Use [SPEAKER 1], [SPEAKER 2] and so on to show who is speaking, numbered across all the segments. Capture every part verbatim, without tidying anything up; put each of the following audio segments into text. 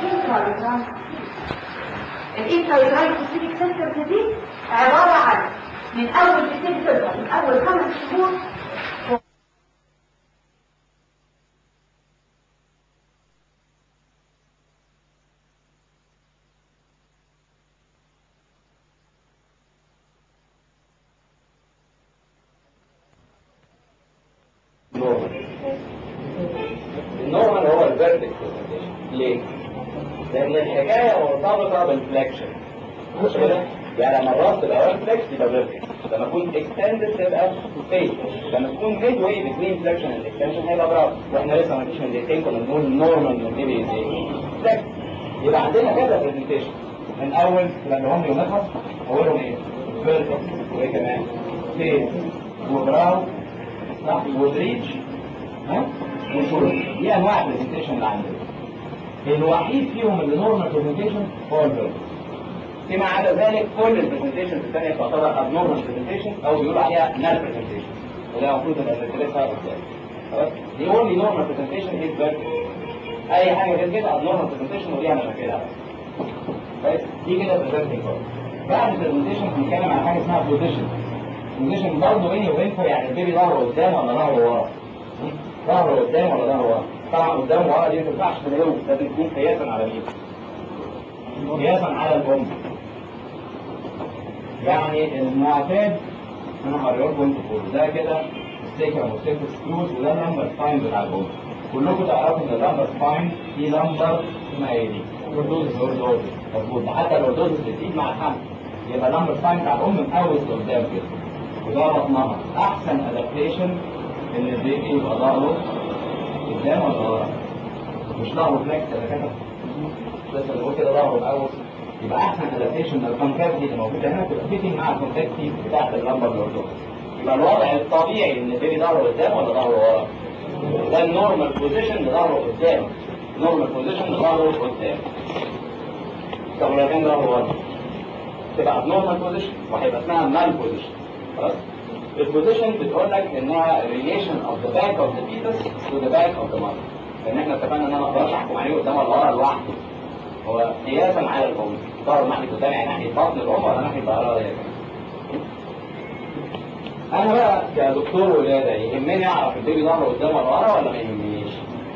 [SPEAKER 1] الانترايوتراين الانترايوتراين سبيسيفيك سنترز دي عباره عن من اول تبتدي تظهر من اول خمس شهور
[SPEAKER 2] النورمال هو الفيرتكس ليه؟ لأن الحكاية مرتبطة بالفليكشن مش كده؟ يعني لما الراس تبقى وان فليكس يبقى فيرتكس، لما تكون اكستندد تبقى فيس، لما تكون ميد واي بين فليكشن اند اكستنشن هيبقى براس، واحنا لسه ما فيش من دقيقتين كنا بنقول نورمال من ايه ازاي؟ فليكس. يبقى عندنا كذا برزنتيشن من أول لما هم يومها أولهم إيه؟ فيرتكس وإيه كمان؟ فيس وبراو صح ودريتش ها وشورت. دي انواع البرزنتيشن اللي عندنا. الوحيد فيهم اللي نورمال برزنتيشن هو الفيرتكس. فيما عدا ذلك كل البرزنتيشن الثانيه تعتبر ابنورمال برزنتيشن او بيقولوا عليها نال برزنتيشن، وده المفروض نبقى بندرسها قدام. خلاص دي اونلي نورمال برزنتيشن از فيرتكس. اي حاجه غير كده ابنورمال برزنتيشن وليها مشاكلها. كويس دي كده برزنتيشن. بعد البرزنتيشن بنتكلم على حاجه اسمها بوزيشن. بوزيشن برضه بيني وبينكم يعني البيبي ظهره قدام ولا ظهره ورا؟ ظهره قدام ولا ظهره ورا؟ طبعا قدام ورا دي ما تنفعش تلاقيه، لازم تكون قياسا على مين؟ قياسا على الام. يعني المعتاد انا هوريه لكم ده كده السيكرم والسيكرم سكروز وده اللمبر سباين بتاع الام. كلكم تعرفوا ان اللمبر سباين دي لمبر اسمها ايه دي؟ لوردوزس. لوردوزس مظبوط، حتى اللوردوزس بتزيد مع الحمل يبقى اللمبر سباين بتاع الام مقوس لقدام كده. وده بطنها احسن ادابتيشن ان البيبي يبقى ظهره قدام ولا ورا؟ مش ظهره فليكس انا كده لسه بنقول كده ظهره مقوس. يبقى احسن ادابتيشن الكونكافيتي اللي موجوده هنا تبقى فيتنج مع الكونكافيتي بتاعت اللمبر لوردوزس. يبقى الوضع الطبيعي ان البيبي ظهره قدام ولا ظهره ورا؟ ده النورمال بوزيشن اللي ظهره قدام. النورمال بوزيشن اللي ظهره قدام. طب لو كان ظهره ورا تبقى abnormal بوزيشن وهيبقى اسمها مال بوزيشن. خلاص؟ البوزيشن بتقول لك انها relation of the back of the fetus to the back of the mother. لان احنا اتفقنا ان انا ما اقدرش احكم عليه قدام ولا ورا لوحده. هو قياسا على الام، ظهره ناحيه قدام يعني ناحيه بطن الام ولا ناحيه ظهرها هي. انا بقى كدكتور ولاده يهمني اعرف البيبي ظهره قدام ولا ورا ولا ما يهمنيش؟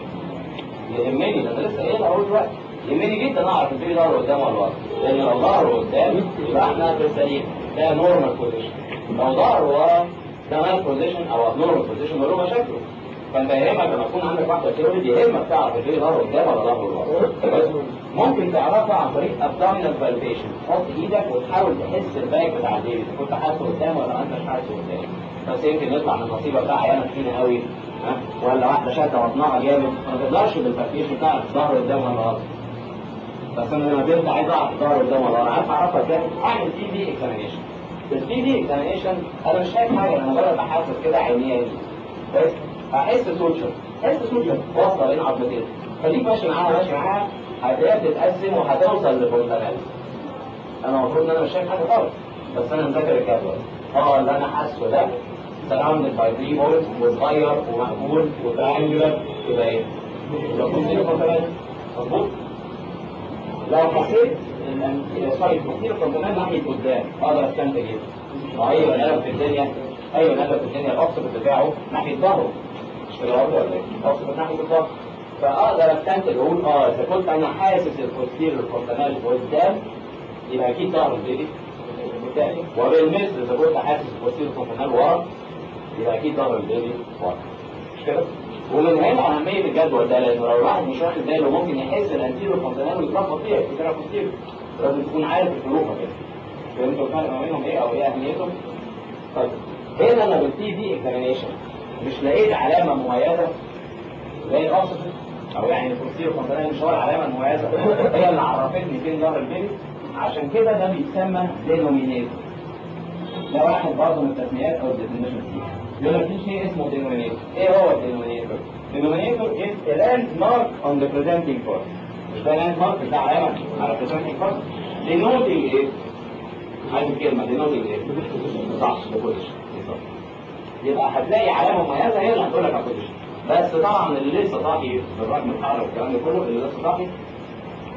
[SPEAKER 2] يهمني، ده انا لسه قايلها اهو دلوقتي. يهمني جدا اعرف البيبي ظهره قدام ولا ورا، لان لو ظهره قدام يبقى احنا في السليم، ده نورمال بوزيشن. لو ظهره ورا ده مال بوزيشن او ابنورمال بوزيشن وله مشاكله. فانت يهمك لما تكون عندك واحده كيلوريد يهمك تعرف البيبي ظهره قدام ولا ظهره ورا. ممكن تعرفها عن طريق ابدومينال فاليديشن، تحط ايدك وتحاول تحس الباك بتاع البيبي، كنت حاسه قدام ولا ما انتش حاسه قدام. بس يمكن يطلع من النصيبه بتاع عيانه تخينه قوي ها ولا واحده شاده بطنها جامد، ما تقدرش بالفاليديشن تعرف الظهر قدام ولا ورا. بس انا لما كنت عايز اعرف الظهر قدام ولا ورا عارف اعرفها ازاي؟ اعمل تي في اكزامينيشن. التي في اكزامينيشن انا مش شايف حاجه، انا مجرد بحاسس كده عينيا كويس. هحس سوتشر، احس سوتشر واصله بين عظمتين، خليك ماشي معاها ماشي معاها هتلاقيها بتتقسم وهتوصل للفونتانيل. انا المفروض ان انا مش شايف حاجه خالص، بس انا مذاكر الجدول. اه اللي انا حاسه ده surrounded by three holes وصغير ومقبول وتريانجولار يبقى ايه؟ يبقى كونتينيو فونتانيل. مظبوط؟ لو حسيت سوري كونتينيو فونتانيل ناحيه قدام اقدر استنتج ايه؟ ايوه القلب في الدنيا، ايوه القلب في الدنيا الاوكسيد بتاعه ناحيه ظهره. مش كده برضه ولا ايه؟ الاوكسيد ناحيه الظهر. فاقدر استنتج اقول اه اذا كنت انا حاسس البوستيريور فونتانيل قدام يبقى اكيد ظهر البيبي قدام، وبالمثل اذا كنت حاسس البوستيريور فونتانيل ورا يبقى اكيد ظهر البيبي ورا. مش كده؟ ومن هنا اهميه الجدول ده، لانه لو الواحد مش واخد باله ممكن يحس الانتيريور فونتانيل ويتلخبط فيها يفتكرها بوستيريور. لازم تكون عارف الفروق ما بينهم. فهمتوا الفرق ما بينهم ايه او ايه اهميتهم؟ طيب هنا انا بالتي في اكزامينيشن مش لقيت علامه مميزه زي الاوكسجين او يعني البوستيريور فونتانيل مش هو العلامه المميزه هي اللي عرفتني فين ظهر البيبي، عشان كده ده بيتسمى دينومينيتور. ده واحد برضه من التسميات او الديفينيشن فيها. يقول لك في شيء اسمه دينومينيتور. ايه هو الدينومينيتور؟ دينومينيتور is a landmark on the presenting part. مش ده landmark مش ده علامه على presenting part. denoting ايه؟ عايز الكلمه denoting ايه؟ صح بوزيشن. يبقى هتلاقي علامه مميزه هي اللي هتقول لك على بوزيشن. بس طبعا اللي لسه صاحي بالرغم من الحر والكلام ده كله اللي لسه صاحي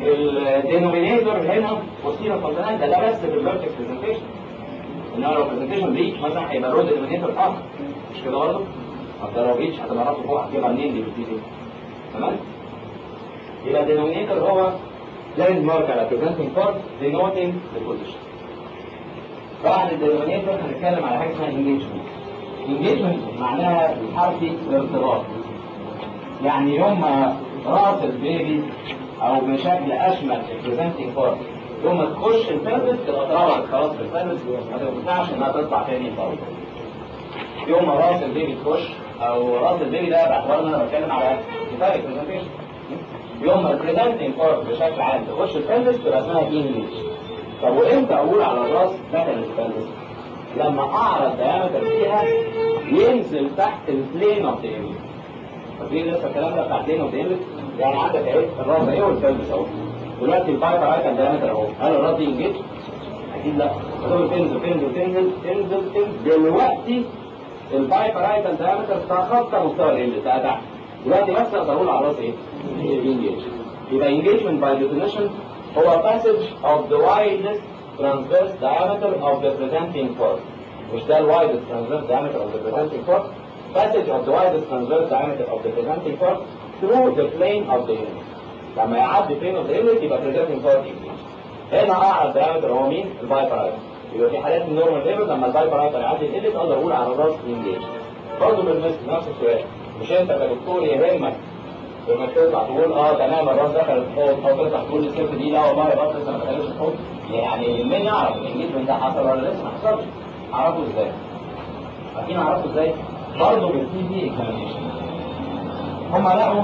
[SPEAKER 2] الدينومينيتور هنا بوستيريور كونتيننت ده ده بس في الفيرتكس برزنتيشن. انما لو برزنتيشن ريتش مثلا هيبقى رود دينومينيتور اخر، مش كده برضه؟ طب ده لو ريتش هتبقى راسه فوق هتجيبها منين دي بالدي؟ تمام؟ يبقى الدينومينيتور هو لاند مارك على بريزنتنج بارت denoting the position. بعد الدينومينيتور هنتكلم على حاجه اسمها انجيجمنت. انجيجمنت معناها الحركي الارتباط. يعني يوم ما راس البيبي او بشكل اشمل البريزنتنج بارت يوم ما تخش البلبس تبقى اتربطت خلاص في البلبس ما تنفعش انها تطلع تاني خالص. يوم ما راس البيبي تخش او راس البيبي ده باعتبار ان انا بتكلم على كفايه برزنتيشن. يوم ما البريزنتنج بارت بشكل عام تخش البلبس تبقى اسمها انجيج. طب وامتى اقول على الراس دخلت البلبس؟ لما اعرض دايمتر فيها ينزل تحت البلين اوف ذا ايمج. فاكرين لسه الكلام ده بتاع بلين اوف ذا ايمج؟ يعني عندك اهي الراس اهي والبلبس اهو. دلوقتي البايبرايتال دايمتر اهو، هل الراس دي انجيج؟ اكيد لا. تقول تنزل تنزل تنزل تنزل تنزل دلوقتي البايبرايتال دايمتر تخطى مستوى الايمج بتاع تحت. دلوقتي بس اقدر اقول على الراس ايه؟ انجيج. يبقى engagement by definition هو passage of the widest transverse diameter of the presenting part. مش ده ال widest transverse diameter of the presenting part. Passage of the widest transverse diameter of the presenting part through the plane of the image. لما يعدي plane of the image يبقى presenting part engaged. هنا اعرض diameter هو مين؟ البايبرايتال. يبقى في حالات النورمال ليفل لما البايبرايتال يعدي الإيمج اقدر اقول على الراس engaged. برضه بالمثل نفس السؤال. مش انت كدكتور يهمك لما تطلع تقول اه تمام الراس دخل الحوض او تطلع تقول الست دي لا والله الراس لسه ما دخلش الحوض؟ يعني مين يعرف الانجيجمنت ده حصل ولا لسه ما حصلش؟ اعرفه ازاي؟ عارفين اعرفه ازاي؟ برضه بالتي في اكزامينشن. هم لقوا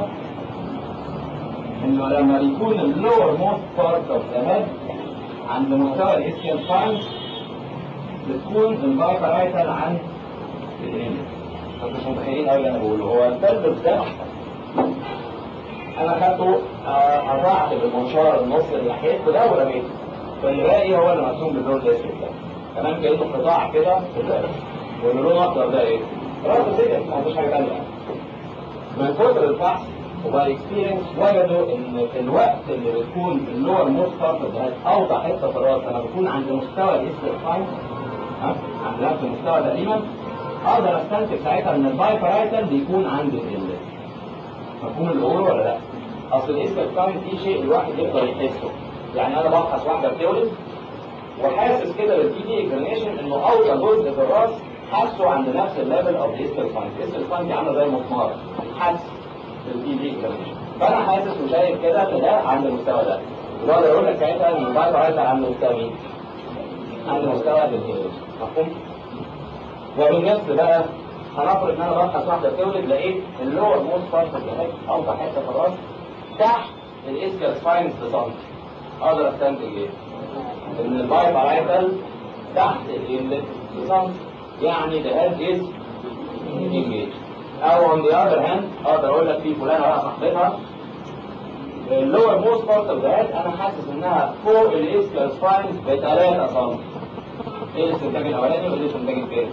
[SPEAKER 2] انه لما يكون اللور موست بارت اوف ذا هيد عند مستوى الاسكيال فاين بتكون البايبرايتال عند الايمج. انتوا مش متخيلين قوي اللي انا بقوله. هو البلبس ده انا خدته قطعت بالمنشار النص اللي ناحيته ده ورميته، فالباقي هو اللي مرسوم باللون الاسود ده. تمام كانه قطاع كده في البلد. واللون الاخضر ده ايه؟ راس السجن ما فيش حاجه ثانيه. من كتر الفحص وباي اكسبيرينس وجدوا ان في الوقت اللي بتكون اللور موست بارت ده اوضح حته في الراس لما بكون عند مستوى الاسكال فاين ها عند نفس المستوى تقريبا اقدر استنتج ساعتها ان البايبرايتال بيكون عند الإيمج. مفهوم اللي بقوله ولا لا؟ اصل الاسكال فاين دي شيء الواحد يقدر يحسه. يعني انا بفحص واحده بتولد وحاسس كده بالبي دي اكزامينشن انه اوطى جزء في الراس حاسه عند نفس الليفل اوف الاسكال فاين. الاسكال فاين دي عامله زي المسمار حاسس بالبي دي اكزامينشن. فانا حاسس وشايف كده ان ده عند المستوى ده. واقدر اقول لك ساعتها ان البايبرايتال عند مستوى مين؟ عند مستوى الايمج. مفهوم؟ وبالنسبه بقى هنفرض ان انا بفحص واحده بتولد لقيت اللور موست بارت اوف ذا هيد اوضح حته في الراس تحت الاسكال سباينس بسنتي. اقدر استنتج ايه؟ ان البايبرايتال تحت الانلت بسنتي، يعني ده هيد از انجيج. او on the other hand اقدر اقول لك في فلانه بقى صاحبتها اللور موست بارت اوف ذا هيد انا حاسس انها فوق الاسكال سباينس ب ثلاثة سم. ايه الاستنتاج الاولاني وايه الاستنتاج الثاني؟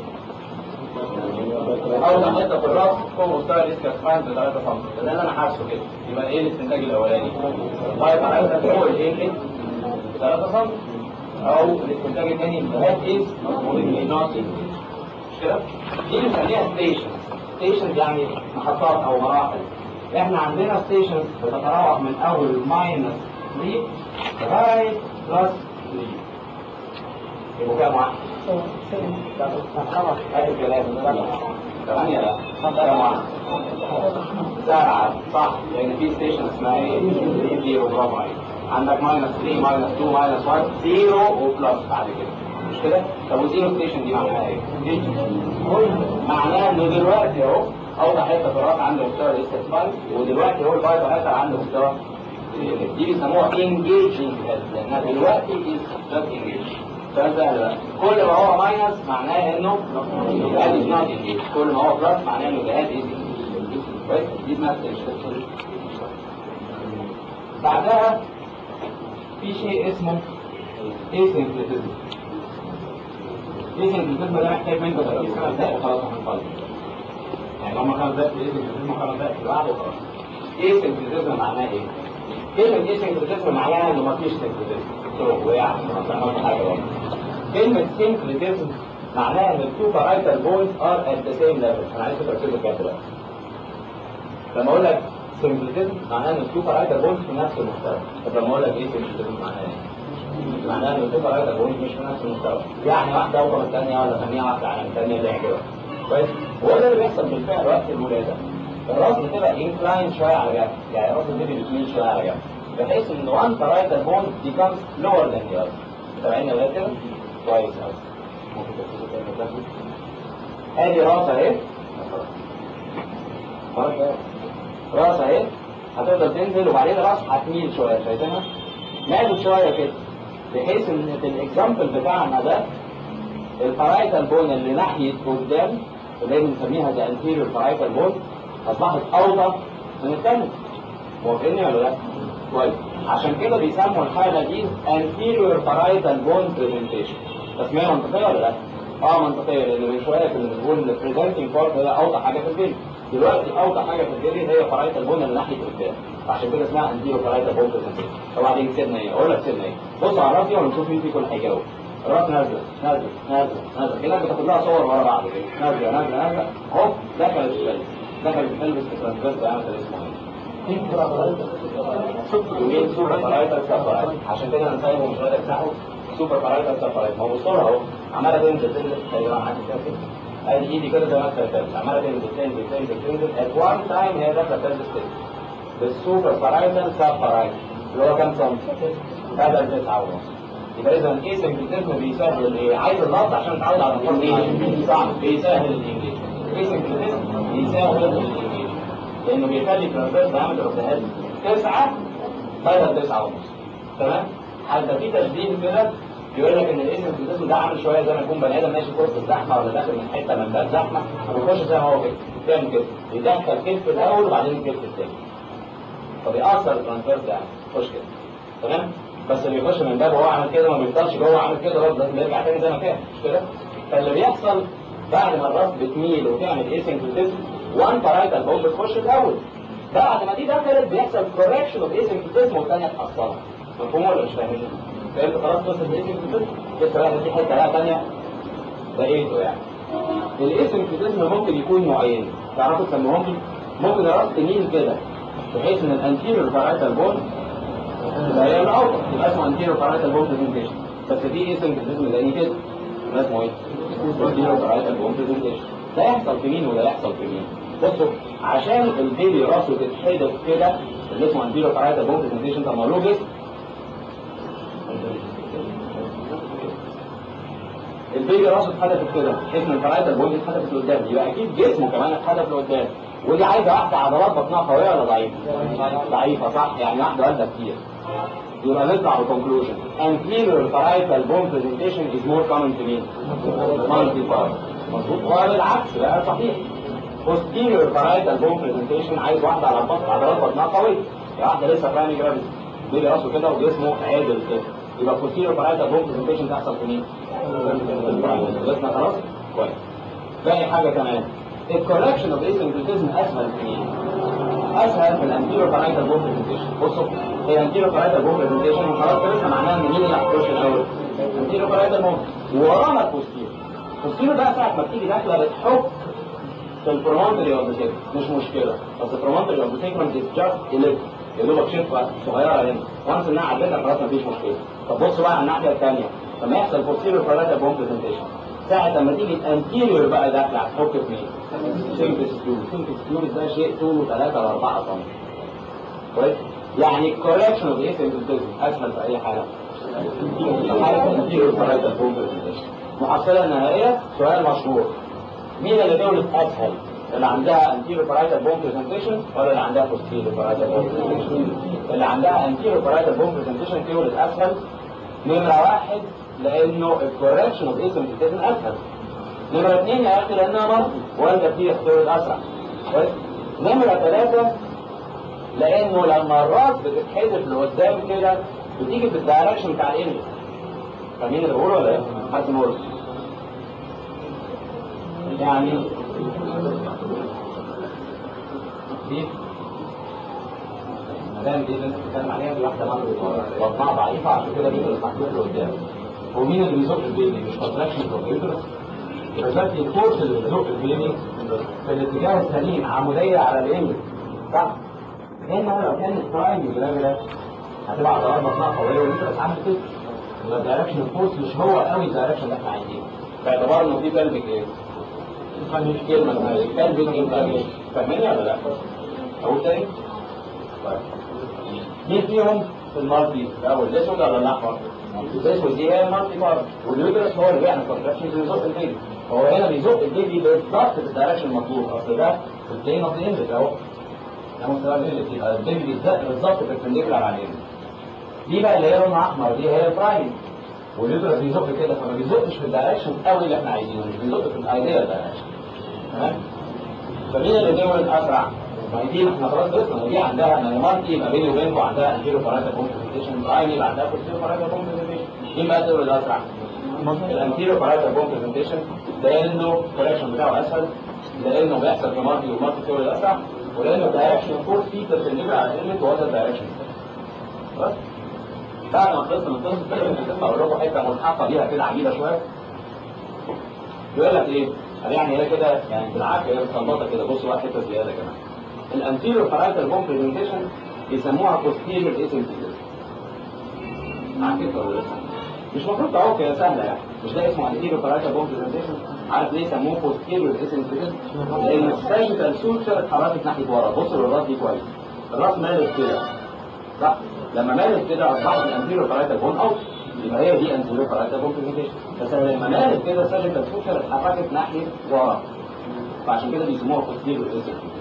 [SPEAKER 2] اوضح حته في الراس فوق مستوى الاسكال سباينس ب ثلاثة سم. ده اللي انا حاسه كده. يبقى ايه الاستنتاج الاولاني؟ البايبرايتال فوق الانلت ثلاثة سم. او الاستنتاج الثاني الهيد از نوت انجيج. مش كده؟ دي بنسميها ستيشن. ستيشن يعني محطات او مراحل. احنا عندنا ستيشنز بتتراوح من اول ماينس ثلاثة لغايه بلس ثلاثة. يبقوا كام واحد؟ هات الكلام. ثمانية لا كام واحد؟ سبعة صح، لان في ستيشن اسمها ايه؟ زيرو. برافو عليك. عندك ماينس ثلاثة ماينس اثنين ماينس واحد زيرو وبلس بعد كده. مش كده؟ طب وزيرو ستيشن دي معناها ايه؟ معناها انه دلوقتي اهو اوضح حته في الراس عند مستوى الاسكال سباينس ودلوقتي هو البايبرايتال عند مستوى دي بيسموها انجيجنج لانها دلوقتي از نوت انجيج. فاهم بقى؟ كل ما هو ماينس معناه انه الجهاز از نوت انجيج، كل ما هو بلس معناه انه الجهاز از انجيج. كويس؟ دي اسمها ستيشن. بعدها في شيء اسمه اسينكريتيزم. الاسينكريتيزم ده محتاج منكم تركيز خمس دقايق وخلاص هنخلص. يعني هم خمس دقايق في الاسينكريتيزم وخمس دقايق في القعده وخلاص. ايه سنكريتيزم معناه ايه؟ كلمة ايه سنكريتيزم معناها انه مفيش سنكريتيزم. تروح وقع ما حاجة غلط. كلمة سنكريتيزم معناها ان التو بارايتال بونز ار ات ذا سيم ليفل. انا عايز تركزوا كده دلوقتي. لما اقول لك سنكريتيزم معناها ان التو بارايتال بونز في نفس المستوى. طب لما اقول لك ايه سنكريتيزم معناها ايه؟ معناها ان التو بارايتال بونز مش في نفس المستوى. يعني واحدة اوطى من الثانية ولا ثانية واحدة على الثانية زي كده. كويس؟ هو ده اللي بيحصل بالفعل وقت الولادة. الراس بتبقى انكلاين شويه على جنب، يعني الراس بتبقى بتميل شويه على جنب، بحيث ان وان بارايتال بون becomes lower than the other. سامعين يا ولاد كده؟ كويس قوي. ممكن تركزوا كده كده. ادي راس اهي. راس اهي هتفضل تنزل وبعدين الراس هتميل شويه، شايفينها؟ مالت شويه كده، بحيث ان في الاكزامبل بتاعنا ده البارايتال بون اللي ناحيه قدام اللي بنسميها ذا انتيريور بارايتال بون اصبحت اوطى من الثانيه. موافقيني ولا لا؟ كويس. عشان كده بيسموا الحاله دي anterior parietal bone presentation. تسميه منطقيه ولا لا؟ اه منطقيه، لان من شويه كنا بنقول ان presenting part هي اوطى حاجه في البيبي. دلوقتي اوطى حاجه في البيبي هي parietal bone اللي ناحيه قدام، عشان كده اسمها anterior parietal bone presentation. وبعدين سيبنا ايه؟ اقول لك سيبنا ايه؟ بصوا على راسي ونشوف مين فيكم هيجاوب. الراس نازله نازله نازله نازله كده، بتاخد لها صور ورا بعض كده، نازله نازله نازله هوب دخلت القلب. دخلت القلب في الترانسفيرس دايمتر اسمه ايه؟ يمين سوبر بارايتال سبارايت. عشان كده انا سايبه مش راضي افتحه. سوبر بارايتال سبارايت، ما هو بصوا اهو عماله تنزل تنزل تقريبا عندي كده. ادي ايدي كده زي ما انت شايف عماله تنزل تنزل تنزل تنزل ات وان تايم هي داخله تنزل كده. بالسوبر بارايتال سبارايت اللي هو كام سم؟ بدل تسعة ونص. يبقى اذا ايه سنكريتيزم بيسهل ايه؟ عايز اللفظ عشان تعود على الفاظ ايه؟ صح، بيسهل الانجليزي. ايه سنكريتيزم بيسهل الانجليزي لانه بيخلي ترانسفيرس دايمتر اوف ذا هيد تسعة بدل تسعة ونص. تمام؟ حتى في تشبيه كده بيقول لك ان الاسنكريتيزم ده عامل شويه زي ما يكون بني ادم ماشي في وسط الزحمه ولا داخل من حته من باب زحمه وبيخش زي ما هو كده، بيعمل كده، يدخل كتف الاول وبعدين الكتف الثاني. فبيأثر الترانسفيرس دايمتر، يخش كده. تمام؟ بس اللي يخش من باب وهو عامل كده ما بيفضلش جوه عامل كده برضه، لازم يرجع تاني زي ما كان، مش كده؟ فاللي بيحصل بعد ما الراس بتميل وتعمل اسنكريتيزم وان بارايتال بون بتخش الاول. بعد ما دي دخلت بيحصل كوركشن اوف اسنكريتيزم والثانيه تحصلها. مفهوم ولا مش فاهمين؟ فهمت خلاص قصه الاسنكريتيزم؟ لسه بقى في حته بقى ثانيه بقيته يعني. الاسنكريتيزم ممكن يكون نوعين، تعرفوا تسموهم؟ ممكن الراس تميل كده بحيث ان الانتيريور بارايتال بون يبقى هي الاوطى، يبقى اسمه انتيريور بارايتال بون بريزنتيشن. بس في اسنكريتيزم زي كده ده اسمه ايه؟ انتيريور بارايتال بون بريزنتيشن. ده يحصل في مين وده يحصل في مين؟ بصوا عشان البيبي راسه تتحدف كده اللي اسمه انتيريور بارايتال بون بريزنتيشن، طب ما له جسم. البيبي راسه اتحدفت كده بحيث ان البارايتال بون اتحدفت لقدام، يبقى اكيد جسمه كمان اتحدف لقدام. ودي عايزه واحده عضلات بطنها قويه ولا ضعيفه؟ ضعيفه صح، يعني واحده والده كتير. يبقى نطلع بكونكلوجن anterior parietal bone presentation is more common to me multi-part. مظبوط، هو بالعكس بقى صحيح. posterior parietal bone presentation عايز واحده على البطن عضلات بطنها قويه، يعني واحده لسه برايمري جرافيد بيبي راسه كده وجسمه عادل كده، يبقى posterior parietal bone presentation تحصل في مين؟ خلصنا خلاص؟ كويس. باقي حاجه كمان الكوركشن اوف اسنكريتيزم اسهل في مين؟ اسهل في الانتيريور بارايتال بون بريزنتيشن. بصوا هي انتيريور بارايتال بون بريزنتيشن وخلاص خلصنا معناها ان مين اللي هتخش الاول؟ انتيريور بارايتال بون ووراها البوستيريور. البوستيريور بقى ساعه ما بتيجي داخله بتحك في البرومونتري اوف ذا سيكرم، مش مشكله، بس البرومونتري اوف ذا سيكرم از جاست اليت يا دوبك شفه صغيره هنا، وانس انها عدتها خلاص مفيش مشكله. طب بصوا بقى على الناحيه الثانيه لما يحصل بوستيريور بارايتال بون بريزنتيشن ساعة لما تيجي الانتيريور بقى داخل هتحك في مين؟ سيمبس تيوب. سيمبس تيوب ده شيء طوله ثلاثة ل أربعة سم. كويس؟ يعني الكوركشن اوف اسنكريتيزم اسهل في اي حالة. حالة الانتيريور بارايتال بون بريزنتيشن. محصلة النهائية سؤال مشهور. مين اللي تولد اسهل؟ اللي عندها انتيريور بارايتال بون بريزنتيشن ولا اللي عندها بوستيريور بارايتال بون بريزنتيشن؟ اللي عندها انتيريور بارايتال بون بريزنتيشن تولد اسهل. نمرة واحد لانه الكوركشن اوف اسنكريتيزم اسهل. نمرة اثنين يا اخي لانها مرض والده فيها تولد اسرع. كويس؟ نمرة ثلاثة لانه لما الراس بتتحدف لقدام كده بتيجي في الدايركشن بتاع الانجل. فاهمين اللي بقوله ولا ايه؟ حد نقول يعني دي هتعمل ايه اللي انت بتتكلم عليها؟ دي واحده مره بطنها ضعيفه عشان كده بيقدر محطوط لقدام. ومين اللي بيزق البيبي؟ مش كونتراكشن اوف اليوترس. يبقى دلوقتي الفورس اللي بتزق البيبي في الاتجاه السليم عموديه على الانجل صح؟ هنا لو كان البرايم جرافيلا هتبقى عضلات بطنها قويه واليوترس عامل كده. يبقى الدايركشن الفورس مش هو قوي الدايركشن اللي احنا عايزينه. باعتبار انه في بلبك ايه؟ مش كلمه بلبك ايه؟ فاهميني ولا لا؟ اقول تاني؟ طيب مين فيهم في المالتي؟ الاول الاسود ولا الاحمر؟ الاسود دي هي المالتي بارت واليوترس هو اللي بيعمل كونتراكشن بيزق البيبي. هو هنا بيزق البيبي بالظبط في الدايركشن المطلوب. اصل ده في البلين اوف الانجل اهو. ده مستوى الانجل يبقى البيبي بيتزق بالظبط في البربنديكولار على الانجل. دي بقى اللي هي لونها احمر دي هي البرايم. واليوترس بيزق كده فما بيزقش في الدايركشن قوي اللي احنا عايزينه، مش بيزق في الايديال دايركشن. تمام؟ فمين اللي بيولد اسرع؟ ما هي دي احنا خلاص خلصنا. دي عندها مالتي يبقى بيني وبينكم عندها انتيرو باراتال كومبليكيشن، برايم يبقى عندها بوستيرو باراتال كومبليكيشن. مين بقى تولد اسرع؟ الانتيرو باراتال كومبليكيشن لانه الكوركشن بتاعه اسهل، لانه بيحصل في مالتي والمالتي تولد اسرع، ولانه الدايركشن فورس فيه بتربنديكولار على الانلت وهو ده الدايركشن. بس بعد ما خلصنا من القصه كده ممكن اقول لكم حته ملحقه بيها كده عجيبه شويه. يقول لك ايه؟ يعني هي كده يعني بالعكس هي متظبطه كده. بصوا بقى حته زياده كمان. الانتيريور باراتال كومبليكيشن بيسموها بوستيريور اسنتيزيس. عارفين ولا لسه؟ مش المفروض تعرفوا كده سهله يعني. مش ده اسمه انتيريور باراتال كومبليكيشن؟ عارف ليه سموه بوستيريور اسنتيزيس؟ لان الساجيتال سوتشر اتحركت ناحيه ورا. بصوا للراس دي كويس. الراس مالت كده صح؟ لما مالت كده اصبحت الانتيريور باراتال بون اوت. يبقى هي دي انتيريور باراتال كومبليكيشن. بس لما مالت كده الساجيتال سوتشر اتحركت ناحيه ورا. فعشان كده بيسموها بوستيريور اسنتيزيس.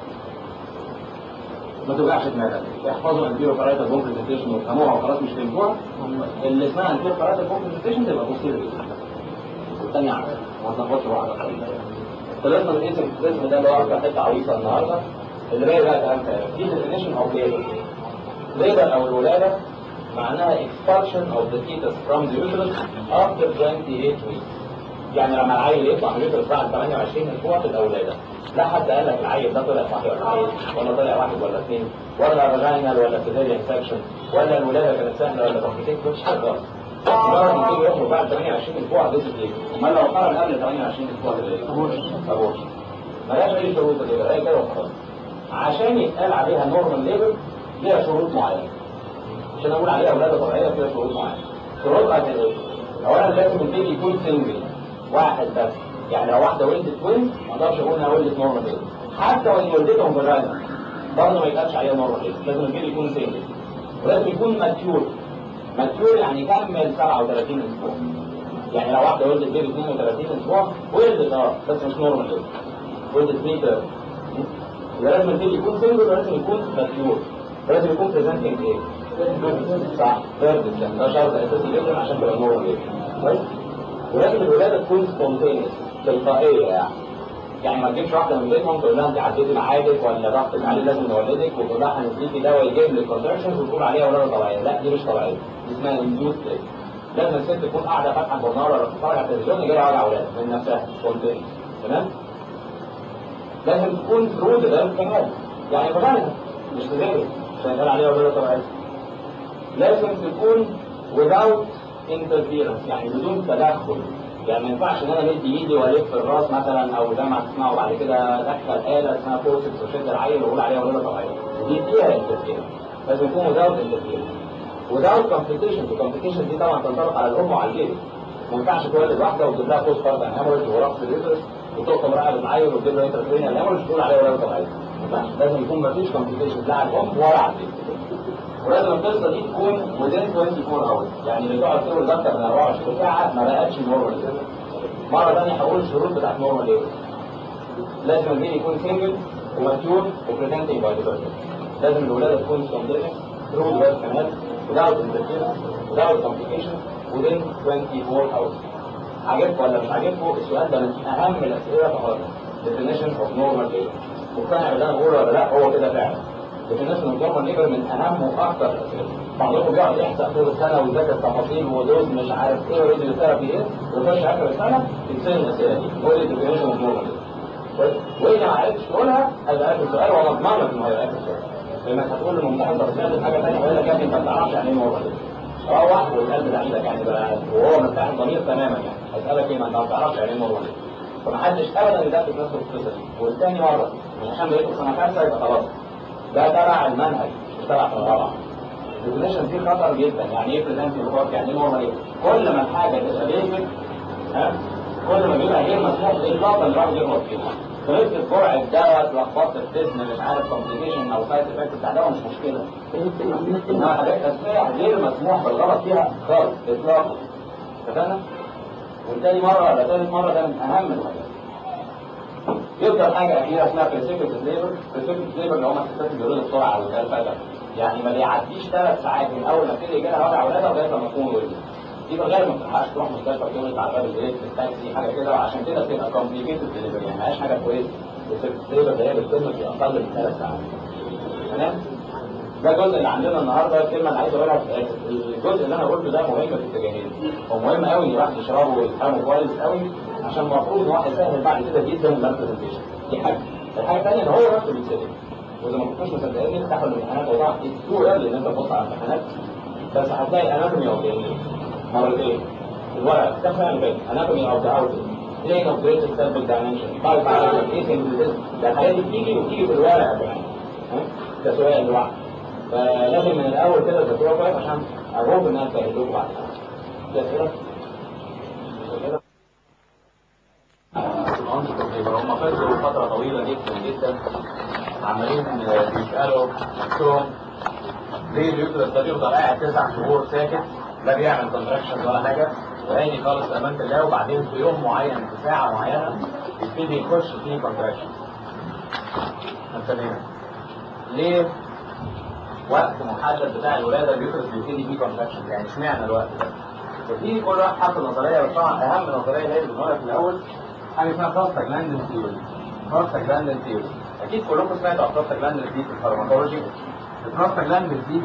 [SPEAKER 2] ما توجعش دماغك. احفظوا انتيريور باراتال كومبليكيشن وافهموها وخلاص مش فهمتوها. اللي اسمها انتيريور باراتال كومبليكيشن تبقى بوستيريور اسنتيزيس. والثانيه عكس ما تلخبطش بعض. خلصنا من الاسم ده اللي هو اكتر حته عويصه النهارده. اللي باقي بقى كلام تاني. دي ديفينيشن اوف ليبر. ليبر او الولاده معناها expulsion of the fetus from the uterus after twenty-eight weeks. يعني لما العيل يطلع من اليوترس بعد ثمانية وعشرين اسبوع في الولاده. لا حد قال لك العيل ده طلع صحي ولا عيل ولا طلع واحد ولا اثنين ولا فاجينال ولا سيزيريان سكشن ولا الولاده كانت سهله ولا كومبليكيتد. مفيش حاجه خالص. مجرد ما تيجي يخرج بعد ثمانية وعشرين اسبوع ده ليه؟ امال لو خرج قبل ثمانية وعشرين اسبوع ده ليه؟ ابورشن. مالهاش اي شروط الليبر هي كده وخلاص. عشان يتقال عليها نورمال ليبر ليها شروط معينه. عشان اقول عليها ولاده طبيعيه فيها شروط معينه. شروطها كده ايه؟ اولا لازم البيبي يكون سنجل واحد بس. يعني لو واحده ولدت توين ما اقدرش اقول انها ولدت نورمال ليبر. حتى وان ولدتهم فاجينا برضه ما يتقالش عليها نورمال ليبر. لازم البيبي يكون سنجل. ولازم يكون ماتيور. ماتيور يعني يكمل سبعة وثلاثين اسبوع. يعني لو واحده ولدت بيبي اثنين وثلاثين اسبوع ولدت اه بس مش نورمال ليبر. ولدت ميتر. يبقى لازم البيبي يكون سنجل ولازم يكون ماتيور. ولازم يكون بريزنتنج ايه؟ صح فيرتكس. ده شرط اساسي جدا عشان تبقى نورمال ليبر. كويس؟ ولازم الولاده تكون سبونتينيوس تلقائيه يعني. يعني ما تجيبش واحده من بيتهم تقول لها انت عديتي معادك ولا ضغطك عليه لازم نولدك وتقول لها هنديكي دواء يجيب لك كونتراكشنز وتقول عليها ولاده طبيعيه. لا دي مش طبيعيه. دي اسمها انديوس ليبر. لازم الست تكون قاعده فاتحه الجورنال ولا بتتفرج على التلفزيون يجي لها وجع ولاده من نفسها سبونتينيوس. تمام؟ لازم تكون ثرو ذا كمان. يعني فاجينا مش سيزيريان عشان يتقال عليها ولاده طبيعيه. لازم تكون without interference يعني بدون تدخل. يعني ما ينفعش ان انا مد ايدي والف الراس مثلا او زي ما هتسمعوا بعد كده ادخل آلة اسمها فورسكس وشد العيل واقول عليها ولاده طبيعيه. دي فيها interference. لازم يكون without interference. without complications. الكومبليكيشنز دي طبعا تنطبق على الام وعلى البيبي. ما ينفعش تولد واحده وتجيب لها بوست بارتم هيموريج ورقص اليوترس وتقطم رقبه العيل وتجيب له انتركرينيال هيموريج وتقول عليها ولاده طبيعيه. ما ينفعش. لازم يكون ما فيش كومبليكيشنز لا على الام ولا على البيبي. ولازم القصه دي تكون within twenty-four hours. يعني اللي تقعد تقول اكتر من أربعة وعشرين ساعه ما بقتش نورمال ليبر. مره ثانيه هقول الشروط بتاعت نورمال ليبر. لازم البيبي يكون سنجل وماتيور وبريزنتنج باي ذا. لازم الولاده تكون سبونتينيوس ثرو ذا كانال without interference without complications within twenty-four hours. عجبكم ولا مش عجبكم؟ السؤال ده من اهم الاسئله في حضرتك. definition of normal labor. مقتنع باللي انا بقوله ولا لا؟ هو كده فعلا. definition of normal labor من اهم واكثر الاسئله. بعضكم بيقعد يحسب طول السنه ويذاكر تفاصيل ودوز مش عارف ايه وريديو ثيرابي ايه ويخش اخر السنه يتسال الاسئله دي. هو دي definition of normal labor. واذا ما عرفتش تقولها هيبقى اخر سؤال وانا اضمن لك انه هيبقى اخر سؤال. لانك هتقول للممتحن طب سمعت حاجه ثانيه هيقول لك يا ابني انت ما بتعرفش يعني ايه نورمال. روح والقلب ده عندك يعني بقى وهو مرتاح الضمير تماما يعني هسالك ايه ما انت ما بتعرفش يعني ايه نورمال. فمحدش ابدا يدرس نفسه في القصه دي. والثاني مره مش عشان بقيت في سنه خمسه يبقى خلاص ده تبع المنهج مش تبع سنه رابعه. الديفينيشن دي خطر جدا. يعني ايه بريزنتنج ريبورت؟ يعني ايه نورمال؟ كل ما الحاجه تبقى بيزك ها كل ما بيبقى غير مسموح بالاضافه اللي الواحد يغلط فيها. غلطت في جرعه دواء اتلخبطت في تسم مش عارف كومبليكيشن او سايد افكت بتاع دواء مش مشكله. انما حاجات اساسيه غير مسموح بالغلط فيها خالص اطلاقا. اتفقنا؟ وتاني مره ولا ثالث مره ده من اهم الحاجات. يفضل حاجه اخيره اسمها بريسيبيتد ليبر. بريسيبيتد ليبر اللي هم الستات اللي بيولدوا بسرعه والكلام يعني ما بيعديش ثلاث ساعات من اول ما تبتدي يجي لها وجع ولاده لغايه لما تكون ولدت. دي غالبا ما بتلحقش تروح مستشفى تولد على باب البيت في التاكسي حاجه كده وعشان كده بتبقى كومبليكيتد ديليفري يعني مالهاش حاجه كويسه. بريسيبيتد ليبر اللي هي بتتم في اقل من ثلاث ساعات. تمام؟ ده الجزء اللي عندنا النهارده. الكلمه اللي عايز اقولها في الاخر الجزء اللي انا قلته ده مهم في اتجاهين. هو مهم قوي ان الواحد يشربه ويفهمه كويس قوي عشان المفروض ان الواحد يسهل بعد كده جدا البرزنتيشن. دي حاجه. الحاجه الثانيه ان هو نفسه بيتسال. واذا ما كنتوش مصدقين افتحوا الامتحانات وطبعا اتسوق ان انت تبص على الامتحانات بس هتلاقي اناتومي اوف ذا مرتين الورقه كام سنه اللي فاتت اناتومي اوف ذا اوت بلين اوف جريت سيرفيك دايمنشن تايب على ايه ده الحاجات دي بتيجي وبتيجي في الورقه كمان ده سؤال لوحده. فلازم من الاول كده تذاكروها كويس عشان اروح انها تسهل لكم بعد كده. كده كده هم فضلوا فتره طويله جدا جدا عمالين بيسالوا نفسهم ليه اليوتيوب ده بيفضل قاعد تسع شهور ساكت لا بيعمل كونتراكشن ولا حاجه وهادي خالص امانه الله وبعدين في يوم معين في ساعه معينه يبتدي يخش فيه كونتراكشن. مثلا ليه وقت محدد بتاع الولاده اليوتيوب بيبتدي فيه كونتراكشن يعني اشمعنى الوقت ده؟ وفي كل واحد حط نظريه بس طبعا اهم نظريه هي اللي بنقولها في الاول حاجه اسمها بروستاجلاندين ثيوري. بروستاجلاندين ثيوري اكيد كلكم سمعتوا عن بروستاجلاندين دي في الفارماكولوجي. البروستاجلاندين دي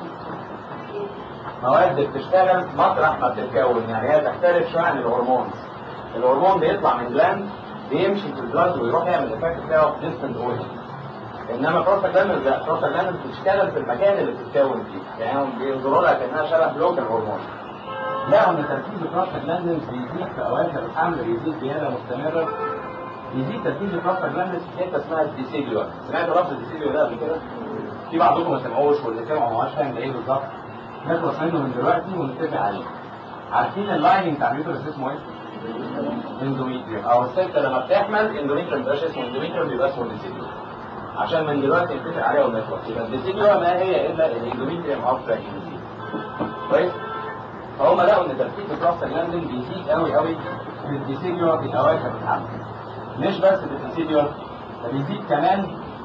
[SPEAKER 2] مواد بتشتغل مطرح ما بتتكون يعني هي تختلف شويه عن الهرمون. الهرمون بيطلع من جلاند بيمشي في البلاد ويروح يعمل الايفكت بتاعه في ديستنت اورجن. انما بروستاجلاندين لا بروستاجلاندين بتشتغل في المكان اللي بتتكون فيه يعني هم بينظروا لها كانها شبه لوكال هرمون. لقوا ان تركيز البروستاجلاندين بيزيد في اواخر الحمل بيزيد زياده مستمره. يزيد تركيز البروستاجلاندين في حته اسمها الديسيديو. سمعت لفظ الديسيديو ده قبل كده؟ في بعضكم ما سمعوش واللي سمعوا ما عادش فاهم ده ايه بالظبط. نخلص منه من دلوقتي ونتفق عليه. عارفين اللايننج بتاع اليوترس اسمه ايه؟ اندوميتريوم. او الست لما بتحمل اندوميتريوم مبقاش اسمه اندوميتريوم بيبقى اسمه ديسيديو. عشان من دلوقتي نتفق عليه ونخلص. يبقى الديسيديو ما هي الا الاندوميتريوم اوف بريجنسي. كويس؟ فهم لقوا ان تركيز البروستاجلاندين بيزيد قوي قوي في الديسيديو في اواخر الحمل. مش بس في الديسيديو ده بيزيد كمان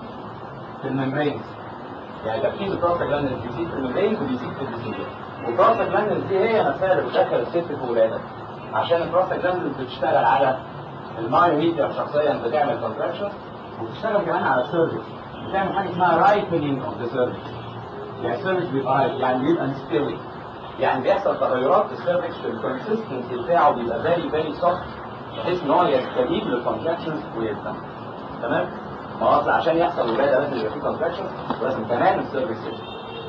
[SPEAKER 2] في الممبرينز. يعني تركيز البروستاجلاندين بيزيد في الممبرينز وبيزيد في الديسيديو. والبروستاجلاندين دي هي نفسها اللي بتدخل الست في ولاده. عشان البروستاجلاندين بتشتغل على المايوميتريوم شخصيا بتعمل كونتراكشن وبتشتغل كمان على السيرفكس بتعمل حاجه اسمها رايتنينج اوف ذا سيرفكس. يعني السيرفكس بيبقى رايت يعني بيبقى مستوي يعني بيحصل تغيرات في السيرفكس في الكونسستنسي بتاعه بيبقى فيري فيري سوفت بحيث ان هو يستجيب للكونتراكشنز ويبدا. تمام؟ ما اصل عشان يحصل ولاده لازم يبقى فيه كونتراكشنز ولازم كمان السيرفكس يبدا.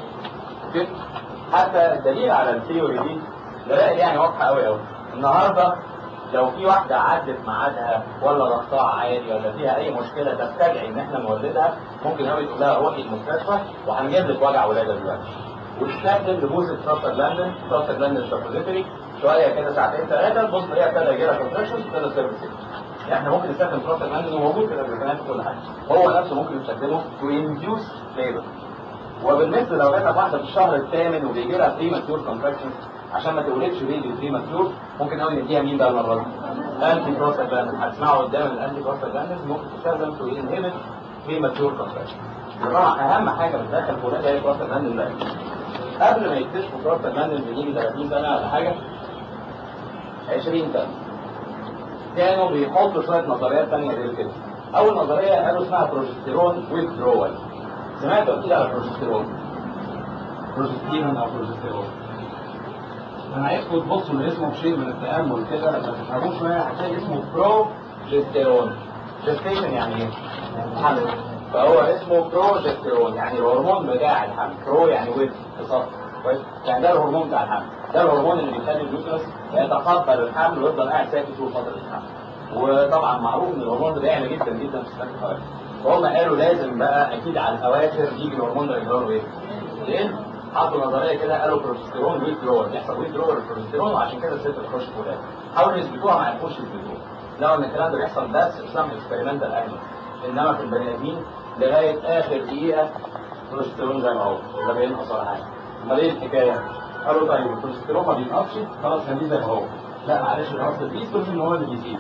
[SPEAKER 2] اوكي؟ حتى الدليل على الثيوري دي دلائل يعني واضحه قوي قوي. النهارده لو في واحده عدت ميعادها ولا ضغطها عالي ولا فيها اي مشكله تستدعي ان احنا نولدها ممكن قوي تقول لها روحي المستشفى وهنجيب لك وجع ولاده دلوقتي. وتستخدم لبوز البروستاجلاندين بروستاجلاندين سبوزيتوري شويه كده ساعتين ثلاثه تبص تلاقيها ابتدى يجي لها كونتراكشنز وابتدى السيرفكس. يعني احنا ممكن نستخدم بروستاجلاندين وموجود في الامريكانات كل حاجه. هو نفسه ممكن نستخدمه تو انديوس ليبر. وبالنسبه لو جت واحده في الشهر الثامن وبيجي لها بريماتيور كونتراكشنز عشان ما تولدش بيبي بريماتيور ممكن قوي نديها مين بقى المره دي؟ انتي بروستاجلاندين. هتسمعوا قدام الانتي بروستاجلاندين ممكن تستخدم تو انهبت بريماتيور كونتراكشن. طبعا اهم حاجه بتدخل في الولاده هي البروستاجلاندين. قبل ما يكتشفوا بروستاجلاندين بيجي ثلاثين سنه ولا حاجه عشرين سنه كانوا بيحطوا شويه نظريات ثانيه غير كده. اول نظريه قالوا اسمها بروجستيرون ويثدرول. سمعتوا اكيد على بروجستيرون؟ بروجستيرون او بروجستيرون. انا عايزكم تبصوا لاسمه بشيء من التامل كده لما تفهموه شويه هتلاقي اسمه بروجستيرون. جستيشن يعني ايه؟ حمل. فهو اسمه بروجستيرون، يعني الهرمون بتاع الحمل. برو يعني ويز بصفر، كويس؟ يعني ده الهرمون بتاع الحمل، ده الهرمون اللي بيخلي اليوترس يتقبل الحمل ويفضل قاعد ساكت طول فتره الحمل. وطبعا معروف ان الهرمون ده بيعلى جدا جدا في ستات الحوامل. فهم قالوا لازم بقى اكيد على الاواخر يجي الهرمون ده يجرى له ايه؟ ليه؟ حطوا نظريه كده قالوا بروجستيرون ويت درور، يحصل ويت درور البروجستيرون، وعشان كده الست بتخش في ولاده. حاولوا يثبتوها ما عرفوش يثبتوها. لو ان الكلام ده بيحصل بس في سام اكسبيرمنتال انيمال، انما في البني ادمين لغايه اخر دقيقه البروجستيرون زي ما هو، لا بينقص ولا حاجه. امال ايه الحكايه؟ قالوا طيب البروجستيرون ما بينقصش، خلاص خليه زي ما هو. لا معلش، الاصل الايستروجين هو اللي بيزيد.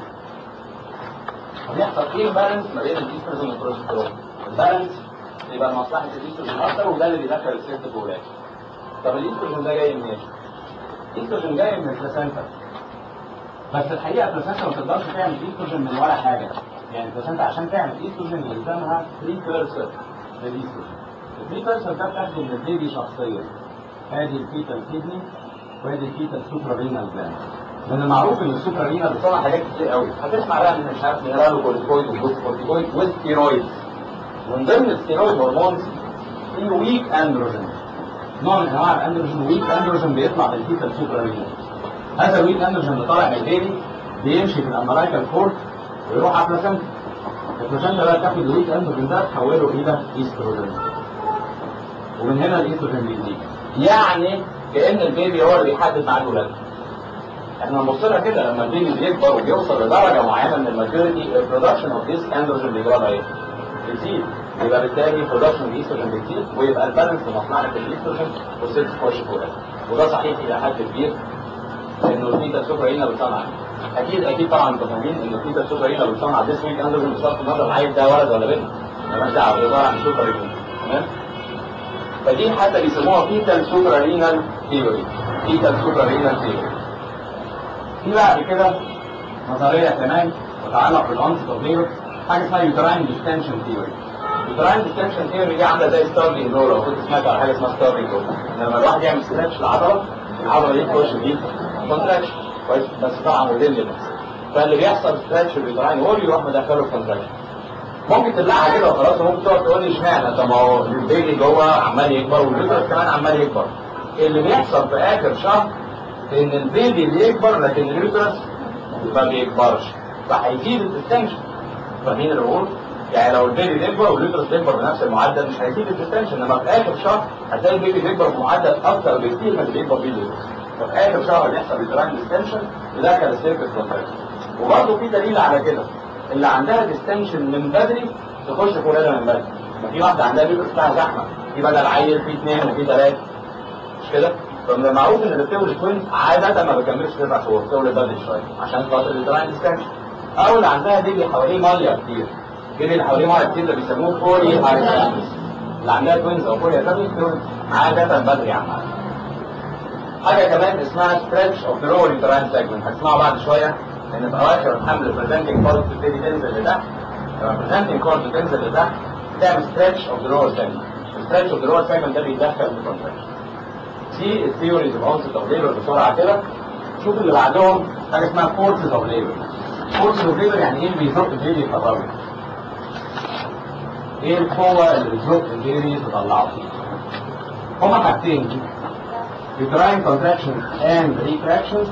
[SPEAKER 2] بيحصل ايه بالانس ما بين الايستروجين والبروجستيرون؟ البالانس يبقى مصلحه الايستروجين اكتر، وده اللي بيدخل الست في ولاده. طب الايستروجين ده جاي منين؟ الايستروجين جاي من البلاسنتا. بس الحقيقه البلاسنتا ما تقدرش تعمل ايستروجين من ولا حاجه. يعني البلاسنتا عشان تعمل ايستروجين يلزمها بريكورسر للايستروجين. البريكورسر ده بتاخده من البيبي شخصيا. ادي الفيتال كيدني وادي الفيتال سوبرارينال جلاند. من المعروف ان السوبرارينال بتصنع حاجات كتير قوي. هتسمع بقى ان مش عارف مينرالو كورتيكويد وجلوكورتيكويد وستيرويد. من ضمن الستيرويد هرمونز في ويك اندروجين. نوع من انواع الاندروجين، ويك اندروجين بيطلع من الفيتال سوبرارينال. هذا الويك اندروجين اللي طالع من البيبي بيمشي في الامبلايكال كورد ويروح على البلاسنتا. البلاسنتا بقى تاخد الويك اندروجين ده تحوله الى ايستروجين. ومن هنا الايستروجين بيزيد. يعني كأن البيبي هو اللي بيحدد مع الولاده. احنا بنبص لها كده لما البيبي بيكبر وبيوصل لدرجه معينه من الماتيوريتي، البرودكشن اوف ذيس اندروجين بيجرى ايه؟ بيزيد. يبقى بالتالي برودكشن الايستروجين بيزيد، ويبقى البالانس لمصلحه الايستروجين والست تخش في ولاده. وده صحيح الى حد كبير انه الفيتا سوبرارينال بتصنع. اكيد اكيد طبعا انتوا فاهمين ان الفيتا سوبرارينال بتصنع ذيس ويك اندروجين بصرف النظر العيل ده ولد ولا بنت. مالهاش دعوه، عباره عن سوبرارينال. تمام؟ فدي حتى بيسموها فيتال سوبرارينال ثيوري. فيتال سوبرارينال ثيوري. في بعد كده نظريه كمان تتعلق بالانست اوف ليبر، حاجه اسمها يوتراين ديستنشن ثيوري. يوتراين ديستنشن ثيوري دي عامله زي ستارلينج رول. لو كنت سمعت على حاجه اسمها ستارلينج رول، لما الواحد يعمل ستريتش للعضله، العضله دي تخش في كونتراكشن، كويس؟ بس طبعا ودين ليميتس. فاللي بيحصل ستريتش اليوتراين رول يروح مدخله في كونتراكشن. ممكن تبلعها كده وخلاص، وممكن تقعد تقول لي اشمعنى؟ طب ما هو البيبي جوه عمال يكبر واليوترس كمان عمال يكبر. اللي بيحصل في اخر شهر ان البيبي بيكبر لكن اليوترس ما بيكبرش، فهيزيد الديستنشن. فاهمين اللي بقول؟ يعني لو البيبي بيكبر واليوترس بيكبر بنفس المعدل مش هيزيد الديستنشن، انما في اخر شهر هتلاقي البيبي بيكبر بمعدل اكثر بكثير من اللي بيكبر بيه اليوترس. ففي اخر شهر بيحصل يوتراين ديستنشن يدخل السيرفس كونتراكشن. وبرضه في دليل على كده، اللي عندها ديستنشن من بدري تخش في ولاده من بدري. ما في واحده عندها اليوترس بتاعها زحمه، في بدل عيل في اثنين وفي ثلاثه، مش كده؟ فمن المعروف ان اللي بتولد توينز عاده ما بتكملش تسع شهور، بتولد بدري شويه عشان خاطر اليوتراين ديستنشن. او اللي عندها بيبي حواليه ميه كتير، البيبي اللي حواليه ميه كتير ده بيسموه بولي هايدرامس. اللي عندها توينز او بولي هايدرامس بتولد عاده بدري عن عادة. حاجه كمان اسمها ستريتش اوف ذا لور يوتراين سيجمنت، هتسمعوا بعد شويه ان في اواخر الحمل البريزنتنج كورد بتبتدي تنزل لتحت. لما البريزنتنج كورد تنزل لتحت تعمل ستريتش اوف ذا لور سيجمنت. الستريتش اوف ذا لور سيجمنت ده بيدخل في الكونتراكشن. دي الثيوريز اوف اونست اوف ليبر بسرعه كده. شوف اللي بعدهم حاجه اسمها فورسز اوف ليبر. فورسز اوف ليبر يعني ايه؟ بيزق البيبي يخرجه. ايه القوه اللي بتزق البيبي تطلعه؟ هما حاجتين، uterine contraction and retraction.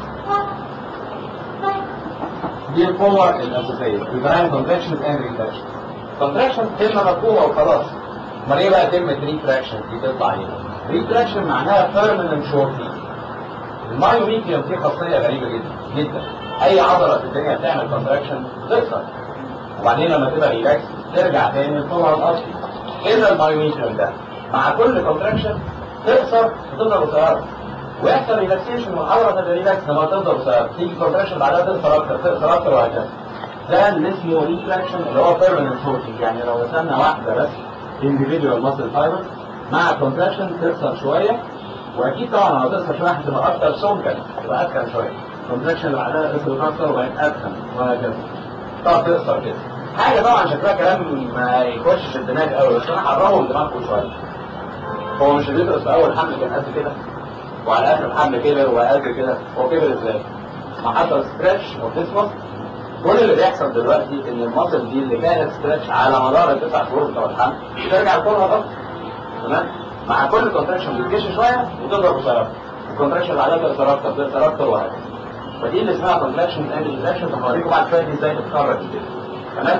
[SPEAKER 2] دي القوة الأساسية، uterine contraction and retraction. contraction كلمة مفهومة وخلاص. امال ايه بقى كلمة retraction دي تطلع ايه؟ retraction معناها permanent shortening. المايوميكيوم دي خاصية غريبة جدا جدا. أي عضلة في الدنيا بتعمل contraction تقصر، وبعدين لما تبقى ريلاكس ترجع تاني لطولها الأصلي. إذا المايوميكيوم ده مع كل contraction تقصر وتفضل قصيرة، ويحصل ريلاكسيشن والعضله تبقى ريلاكس لما تفضل قصيره، تيجي كونتراكشن بعدها تقصر اكتر تقصر اكتر وهكذا. ده اللي اسمه ريتراكشن اللي هو بيرمننت شورتنج. يعني لو رسمنا واحده بس individual muscle fiber مع كونتراكشن تقصر شويه، واكيد طبعا لما تقصر شويه هتبقى اكتر سمكا، تبقى اتخن شويه. الكونتراكشن اللي بعدها تقصر اكتر وبقت اتخن وهكذا. طب تقصر كده حاجه طبعا شكلها كلام ما يخشش الدماغ قوي، بس انا هقربه دماغكم شويه. هو مش اليوترس في اول حمل كان قد كده، وعلى اخر الحمل كبر وقد كده، هو كبر ازاي؟ ما حصل ستريتش اوف ذيس ماسل كل اللي بيحصل دلوقتي ان المصل دي اللي كانت ستريتش على مدار التسع شهور بتوع الحمل بترجع لطولها ضغط. تمام؟ مع كل كونتراكشن بتكش شويه وتضرب قصيرات. الكونتراكشن اللي بعدها تقصر اكتر تقصر اكتر وهكذا. فدي اللي اسمها كونتراكشن اند ريلاكشن. هوريكم بعد شويه دي ازاي تتخرج كده. تمام؟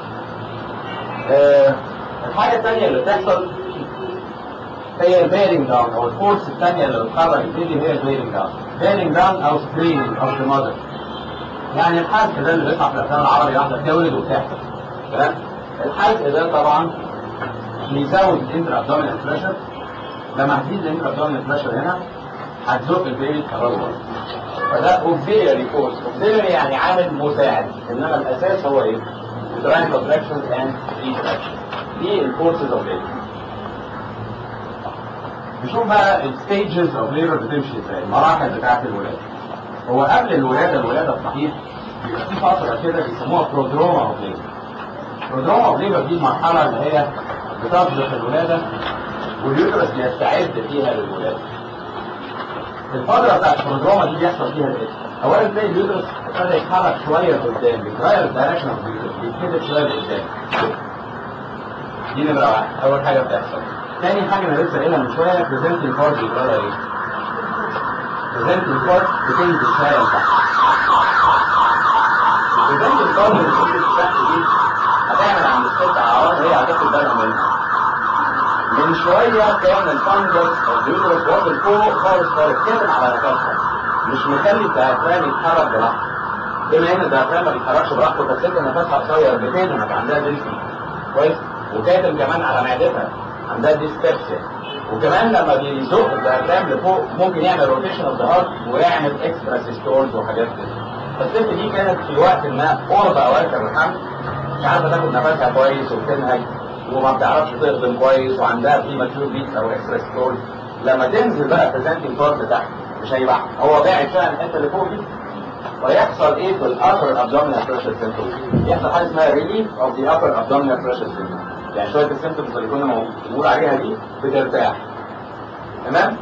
[SPEAKER 2] آه الحاجه الثانيه اللي بتحصل هي البيرنج داون او الفورس الثانيه اللي بتخرج البيبي هي البيرنج داون. بيرنج داون او سبرينج اوف ذا ماذر. يعني الحزق ده اللي بيطلع في الافلام العربي واحده بتولد وبتحصل. تمام؟ الحزق ده طبعا بيزود الانتر ابدومينال بريشر. لما هتزيد الانتر ابدومينال بريشر هنا هتزق البيبي تخرجه بره. فده اوكسيلري فورس. اوكسيلري يعني عامل مساعد، انما الاساس هو ايه؟ uterine contractions and retraction. دي الفورسز اوف ليبر. نشوف بقى الستيجز اوف ليبر بتمشي ازاي، المراحل بتاعت الولاده. هو قبل الولاده الولاده الصحيح بيبقى في فتره كده بيسموها برودروما اوف ليبر. برودروما اوف ليبر دي المرحله اللي هي بتسبق الولاده واليوترس بيستعد فيها للولاده. الفتره بتاعت البرودروما دي بيحصل فيها ايه؟ اولا تلاقي اليوترس ابتدى يتحرك شويه لقدام، بيتغير الدايركشن اوف اليوترس، بيتكتب شويه لقدام. دي نمره واحد، اول حاجه بتحصل. ثاني حاجه انا لسه قايلها من شويه بريزنتنج كارد بيقولها ايه؟ بريزنتنج كارد بتنزل شويه لتحت. بريزنتنج كارد اللي بتنزل لتحت دي هتعمل عند الست اعراض هي هتاخد بالها منها. من شويه كان الفانجس اليوترس واصل فوق خالص خالص كاتب على نفسها، مش مخلي الديافرام يتحرك براحته. بما ان الديافرام ما بيتحركش براحته فالست نفسها قصير بتنهج عندها ديسكي كويس، وكاتب كمان على معدتها عندها ديسبيبسيا، وكمان لما بيزق الديافرام لفوق ممكن يعمل روتيشن اوف ذا هارت ويعمل اكسترا سيستولز وحاجات كده. فالست دي كانت في وقت ما قرب اواخر الحمل مش عارفه تاخد نفسها كويس وبتنهج وما بتعرفش تخدم كويس وعندها في ماتيور بيتس او اكسترا سيستولز. لما تنزل بقى بريزنتنج كارد تحت مش هيبقى هو قاعد فعلا الحته اللي فوق دي، ويحصل ايه في الابر ابدومينال بريشر سيمبتومز؟ يحصل حاجه اسمها ريليف اوف ذا ابر ابدومينال بريشر سيمبتومز. يعني شويه السيمبتومز اللي كنا بنقول عليها دي بترتاح. تمام؟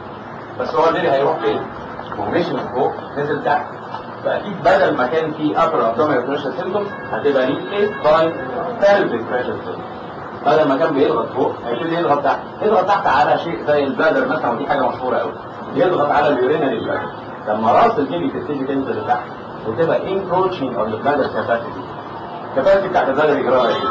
[SPEAKER 2] بس هو الليل هيروح فين؟ هو مشي من فوق نزل تحت. فاكيد بدل ما كان في upper abdominal pressure symptoms هتبقى replaced by pelvic pressure symptoms. بدل ما كان بيضغط فوق هيبتدي يضغط تحت. يضغط تحت على شيء زي البلادر مثلا، ودي حاجه مشهوره قوي. يضغط على اليورينري بلادر. لما راس البيبي تبتدي تنزل لتحت وتبقى encroaching on the bladder capacity. الكباسيتي بتاعت البلادر يجراها ايه؟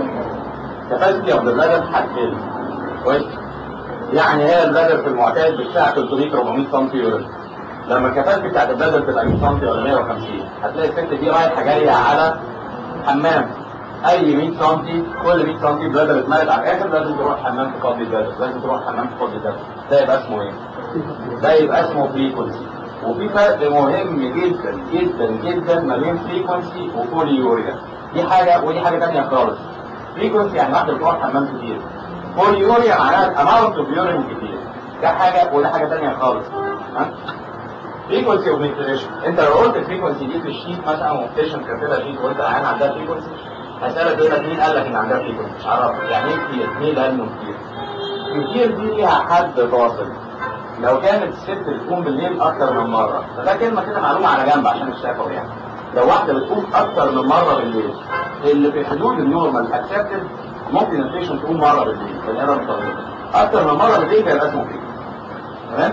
[SPEAKER 2] capacity of the bladder هتقل. كويس؟ يعني هي البلادر في المعتاد بتاع ثلاثمية أربعمية سم يورين. لما الكباسيتي بتاعت البلادر تبقى مية سم ولا مية وخمسين هتلاقي الست دي رايحه جايه على حمام. اي مية سم كل مية سم بلادر اتملت على الاخر لازم تروح حمام تفضي البلادر، لازم تروح حمام تفضي البلادر. ده يبقى اسمه ايه؟ ده يبقى اسمه فريكونسي. وفي فرق مهم جدا جدا جدا ما بين فريكونسي وبوليوريا. دي حاجه ودي حاجه ثانيه خالص. فريكونسي يعني واحده بتروح حمام كتير. بوليوريا معناها اماونت اوف يورين كتير. ده حاجه وده حاجه ثانيه خالص. ها؟ فريكونسي اوف نيوتريشن. انت لو قلت فريكونسي دي في الشيت مثلا وبيشنت كاتبها شيت وقلت العيان عندها فريكونسي هسألك يقول لك مين قال لك ان عندها فريكونسي؟ مش عارف. يعني ايه كتير؟ مين اللي قال انه كتير؟ كتير دي ليها حد فاصل. لو كانت الست بتقوم بالليل اكتر من مره فده كلمه كده معلومه على جنب عشان الشفوي يعني. لو واحده بتقوم اكتر من مره بالليل اللي في حدود النورمال اكسبتد ممكن البيشنت تقوم مره بالليل في الادب الطبيعي. اكتر من مره بالليل يبقى اسمه فريكونسي. تمام؟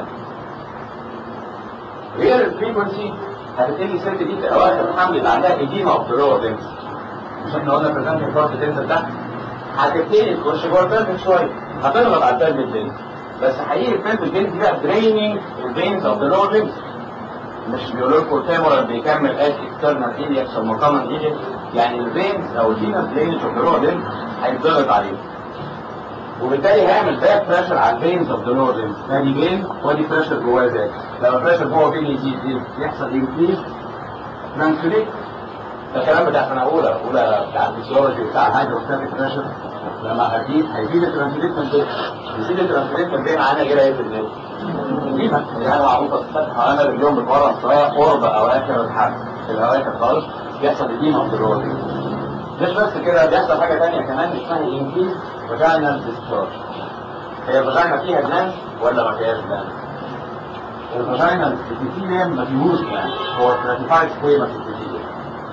[SPEAKER 2] غير الفريكونسي هتبتدي الست دي في اواخر الحمل اللي عندها ايديما اوف ذا لور ليمز. مش احنا قلنا بريزنتنج كارد تنزل تحت؟ هتبتدي تخش جوه البلفيك شويه، هتضغط على البلفيك فينز. بس حقيقي البلفيك فينز دي بقى دريننج الفينز اوف ذا لور ليمز. مش بيقولوا لكم الفيمورال بيكمل اس اكسترنال ايلياكس او كومن ايلياكس، يعني الفينز او الفينس درينج اوف ذا لور ليمز هيتضغط عليه. وبالتالي هيعمل باك بريشر على الفينز اوف ذا لور ليمز. ادي فين وادي بريشر جواه زاد. لو البريشر جوه فين يزيد يحصل انكريز ترانسليت. ده الكلام بتاع سنه اولى اولى بتاع الفسيولوجي بتاع الهيدروستاتيك بريشر. لما هتزيد هيزيد الترانسليت من البين. يزيد الترانسليت من البين عنا كده ايه في البين؟ نجيبها يعني معروفه الفتح حوالي اليوم بتورم شويه قرب اواخر الحمل. في الاواخر خالص بيحصل اديما اوف ذا لور ليمز. مش بس كده بيحصل حاجه ثانيه كمان اسمها انكريز فاجينال ديسشارج. هي الفاجينا فيها جلاند ولا ما فيهاش جلاند؟ الفاجينا الابيثيليوم ما فيهوش يعني، هو ستراتيفايد سكويمس ابيثيليوم.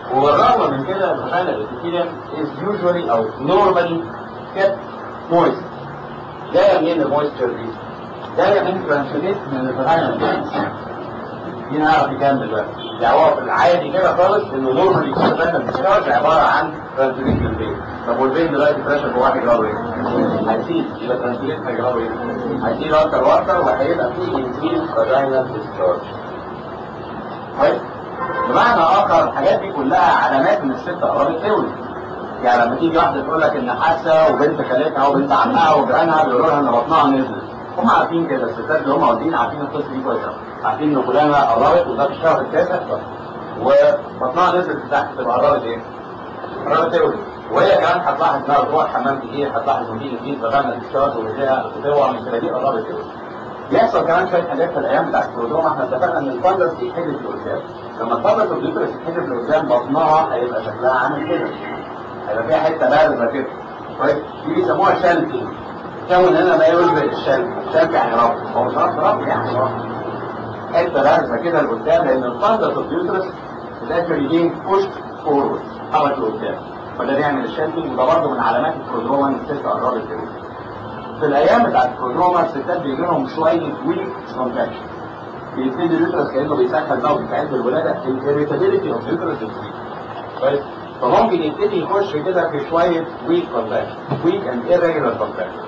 [SPEAKER 2] وبالرغم من كده الفاجينا ابيثيليوم is usually او normally kept moist. جايه منين المويستشر دي؟ جايه من ترانسليت من الفاجينا. دي نعرف نكمل بقى. يعني هو في العادي كده خالص انه نورمالي الفاجينا ديسشارج عباره عن ترانسليت للبين. طب والبين دلوقتي بريشر جواه هيجرى ايه؟ هيزيد. يبقى ترانسليت هيجرى ايه؟ هيزيد اكتر واكتر وهيبقى فيه انكريز فاجينا ديسشارج. كويس؟ بمعنى اخر الحاجات دي كلها علامات ان الست قربت تولد. يعني لما تيجي واحده تقول لك ان حاسه وبنت خالتها وبنت عمها وجيرانها بيقولوا لها ان بطنها نزلت، هم عارفين كده، الستات اللي هم والدين عارفين القصه دي كويس قوي، عارفين ان فلانه قربت وده في الشهر التاسع وبطنها نزلت تحت، تبقى قربت ايه؟ قربت تولد. وهي كمان هتلاحظ انها بتروح الحمام كتير، هتلاحظ ان في جديد فغنى الاشتراك ورجليها بتوع من كده، دي قربت تولد. يحصل كمان شويه حاجات في الايام بتاعت البرودروم. احنا اتفقنا ان الفندس بيتحدف لقدام. لما الفندس البيوترس يتحدف لقدام بطنها هيبقى شكلها عامل كده، هيبقى فيها حته بارزه كده. كويس؟ دي بيسموها شالكينج. كون هنا ما يشبه الشلك. الشلك يعني رفض، هو مش رفض رفض يعني رفض. حته بارزه كده لقدام لان الفندس البيوترس الاكل يجين بوشت فورورد، حرك لقدام، فده بيعمل الشالكينج. وده برضه من علامات البرودروما ان الست قربت تولد. في الايام بتاعت البرودروما الستات بيجي لهم شويه ويك كونتراكشن، بيبتدي اليوترس كانه بيسخن بقى وبيستعد للولاده. الاريتابيلتي اوف اليوترس بتزيد. كويس؟ فممكن يبتدي يخش كده في شويه ويك كونتراكشن، ويك اند irregular كونتراكشن.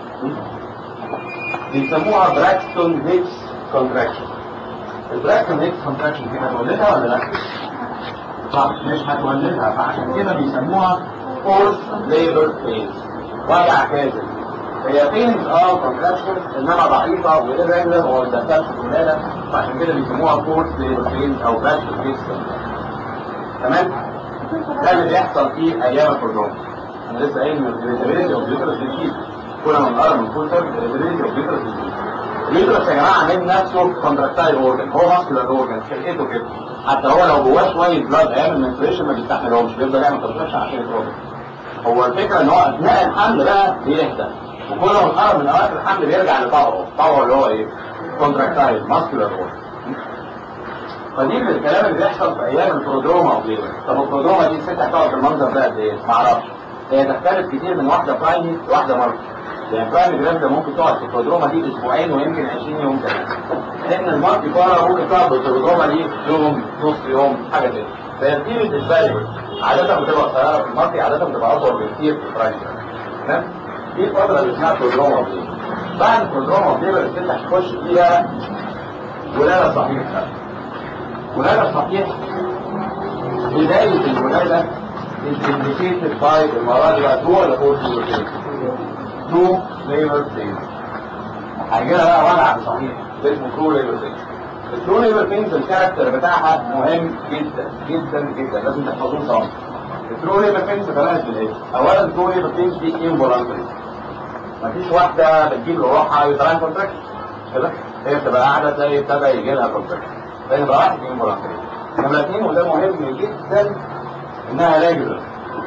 [SPEAKER 2] بيسموها براكستون هيكس كونتراكشن. البراكستون هيكس كونتراكشن دي هتولدها ولا لا؟ صح، مش هتولدها، فعشان كده بيسموها فورس ليبر بينز، وجع كاذب. هي بينز اه كونتراكشن انما ضعيفه وإيريجولار وما بتدخلش في الولاده، فعشان كده بيسموها فورس ليبر بينز او براكستون هيكس كونتراكشن. تمام؟ ده اللي بيحصل في ايام البرودروما. انا لسه قايل ان الريتابيلتي اوف اليوترس بتزيد. كل ما نقرب من كل ترم الريتابيلتي اوف اليوترس بتزيد. اليوترس يا جماعه من نفسه كونتراكتايل اورجن، هو ماسكولار اورجن، خلقته كده. حتى هو لو جواه شويه بلاد ايام المنستريشن ما بيستحملهمش، بيفضل يعمل كونتراكشن عشان يتروح. هو الفكره ان هو اثناء الحمل بقى بيهدى، وكل ما نقرب من اوقات الحمل بيرجع لطبعه، طبعه اللي هو ايه؟ كونتراكتايل ماسكولار اورجن. فدي الكلام اللي بيحصل في ايام البرودروما وغيره. طب البرودروما دي الست هتقعد بالمنظر ده قد ايه؟ ما اعرفش. هي تختلف كتير من واحده برايمي لواحده مالتي. يعني برايمي جرافيدا ممكن تقعد في البرودروما دي اسبوعين ويمكن عشرين يوم كمان. لان المالتي بارا ممكن تقعد بالبرودروما دي يوم، نص يوم، حاجه كده. فهي البيريد الفاريبل عاده بتبقى قصيره في المالتي، عاده بتبقى اطول بكتير في البرايمي. تمام؟ دي الفتره اللي اسمها برودروما وغيره. بعد البرودروما وغيره الست هتخش فيها ولاده صحيحه. ولاده صحيح بدايه الولاده is indicated by المرة دي بقى two ولا four labor pains؟ two labor pains. هيجيلها بقى وجع صحيح اسمه two labor pains. ال two labor pains الكاركتر بتاعها مهم جدا جدا جدا، لازم تحفظوه صح. ال two labor pains بتميز بالايه؟ اولا ال two labor pains دي involuntary. مفيش واحدة بتجيب روحها يطلع كونتراكشن كده، هي بتبقى قاعدة تلاقي ابتدى يجي لها كونتراكشن. فهي بقى واحد involuntary. نمرة اتنين وده مهم جدا انها ريجولر.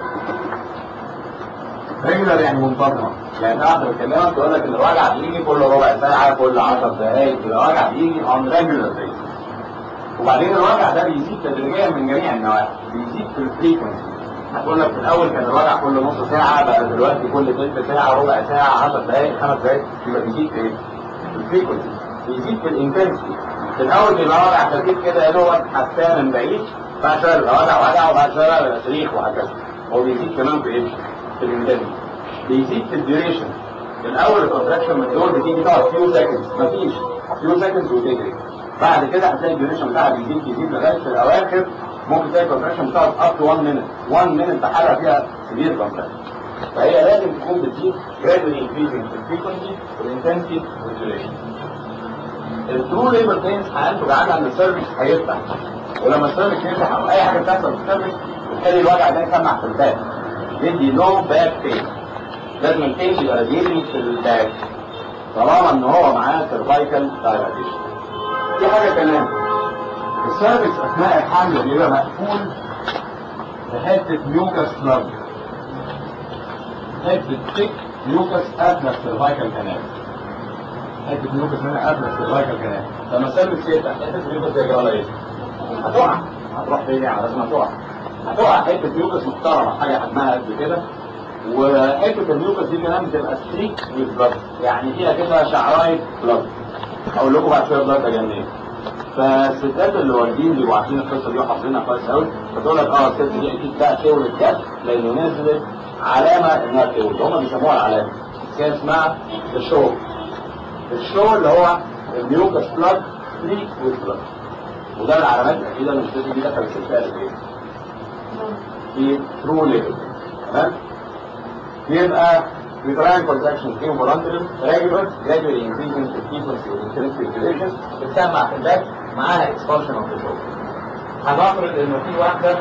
[SPEAKER 2] ريجولر يعني منتظمه، يعني واحده بتكلمك تقول لك ان الوجع بيجي كل ربع ساعه، كل عشر دقائق، الوجع بيجي اون ريجولر بيس. وبعدين الوجع ده بيزيد تدريجيا من جميع النواحي، بيزيد في الفريكونسي. هتقول لك في الاول كان الوجع كل نص ساعه، بقى دلوقتي كل ثلث ساعه، ربع ساعه، عشر دقائق، خمس دقائق، يبقى بيزيد في ايه؟ في الفريكونسي، بيزيد في الانتنسيتي. في الاول بيبقى وجع خفيف كده يا دوبك حساه من بعيد، بعد شويه بيبقى وجع وجع وبعد شويه بيبقى صريخ وهكذا. هو بيزيد كمان في ايه؟ في الانتنسيتي. بيزيد في الديوريشن. الاول الكونتراكشن من دول بتيجي تقعد فيو سكندز، مفيش فيو سكندز وتجري. بعد كده هتلاقي الديوريشن بتاعها بيزيد بيزيد لغايه في الاواخر ممكن تلاقي الكونتراكشن بتقعد اب تو واحد مينت، واحد مينت بحالها فيها سيفير كونتراكشن. فهي لازم تكون بتزيد gradually increasing في الفريكونسي والانتنسيتي والديوريشن. الترو ليبر بينز هينتج عنها ان السيرفكس هيفتح، ولما السيرفكس يفتح او اي حاجه بتحصل في السيرفكس بتخلي الوجع ده يسمع في الباك، يدي لو باك بين. لازم البين يبقى راديتنج في الباك طالما ان هو معاه سيرفايكال دايلاتيشن. دي حاجه كمان، السيرفكس اثناء الحمل بيبقى مقفول بحته ميوكس بلاد، حته تيك ميوكس قافله السيرفايكال كانال، حته ميوكس هنا قافله السيرفايكال كانال. لما السيرفكس يفتح حته ميوكس يجرى لها ايه؟ هتقع، هتروح فين يعني؟ لازم هتقع. هتقع حته ميوكس محترمه حاجه حجمها قد كده، وحته الميوكس دي كمان بتبقى ستريك بالبلد، يعني فيها كده شعرايه بلد. اقول لكم بعد شويه بلد ده جنيه. فالستات اللي والدين بيبقوا عارفين القصه دي وحافظينها كويس قوي، فتقول لك اه الست دي اكيد بقى تولد جد لانه نزلت علامه انها تولد، هم بيسموها العلامه، هي اسمها الشو. الشو اللي هو الميوكس بلاد ستريك بالبلد، وده من العلامات الاكيده ان الست دي دخلت الستات ايه؟ في ترو ليفل. تمام؟ يبقى uterine contraction involuntary regular gradually increasing the frequency of intrinsic duration بتسمع في الباك معاها expulsion of the show. هنفرض انه في واحده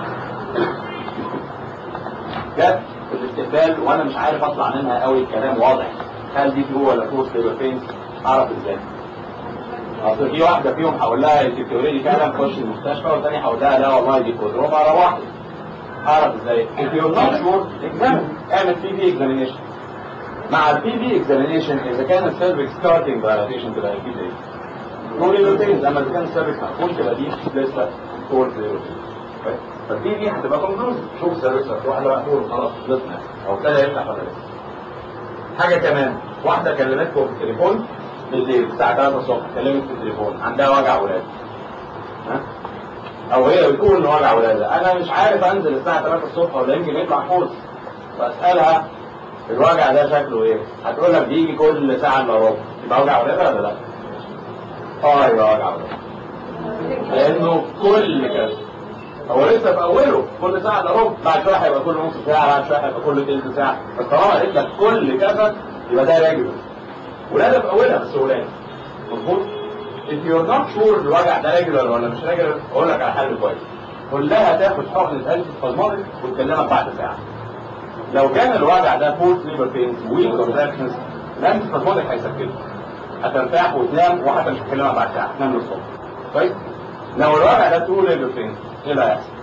[SPEAKER 2] جت في الاستقبال وانا مش عارف اطلع منها قوي، الكلام واضح هل دي ترو ولا فورس ليبر فين؟ اعرف ازاي؟ اصل في واحده فيهم هقول لها انت بتوريدي فعلا خش المستشفى، والثانيه هقول لها لا والله دي كودروما روحي. اعرف ازاي؟ if you're not sure examine، اعمل بي بي examination. مع البي بي اكزامينيشن اذا كان السيرفكس ستارتنج دايلاتيشن تبقى البي بي طول الروتين، اما اذا كان السيرفكس مقفول تبقى دي لسه طول الروتين. فالبي بي هتبقى كونكلوزيف، شوف السيرفكس مفتوح ولا مقفول خلاص خلصنا، او ابتدى يفتح ولا لسه. حاجه كمان، واحده كلمتكم في التليفون بالليل الساعه ثلاثة الصبح، كلمت في التليفون عندها وجع ولاده، ها؟ او هي بتقول ان وجع ولاده، انا مش عارف انزل الساعه ثلاثة الصبح ولا يمكن يطلع حوض، فاسالها الوجع ده شكله ايه؟ هتقول لك بيجي كل ساعه الا ربع، يبقى وجع ولاده ولا لا؟ اه يبقى وجع ولاده. لانه كل كذا هو لسه في اوله كل ساعه الا ربع، بعد شويه هيبقى كل نص ساعه، بعد شويه هيبقى كل تلت ساعه، بس طالما قالت لك كل كذا يبقى ده راجل. ولاده في اولها بس ولاده. مظبوط؟ if you're not sure الوجع ده راجل ولا مش راجل، اقول لك على حل كويس. كلها تاخد حقنه انتي سبازماتيك وتكلمك بعد ساعه. لو كان الوجع ده فورس ليبر بينز ويك كونتراكشنز الانتي سبازماتيك هيسكتك، هترتاح وتنام وحتى مش هتكلمها بعد ساعه، تنام للصبح. كويس؟ لو الوجع ده ترو ليبر بينز ايه اللي هيحصل؟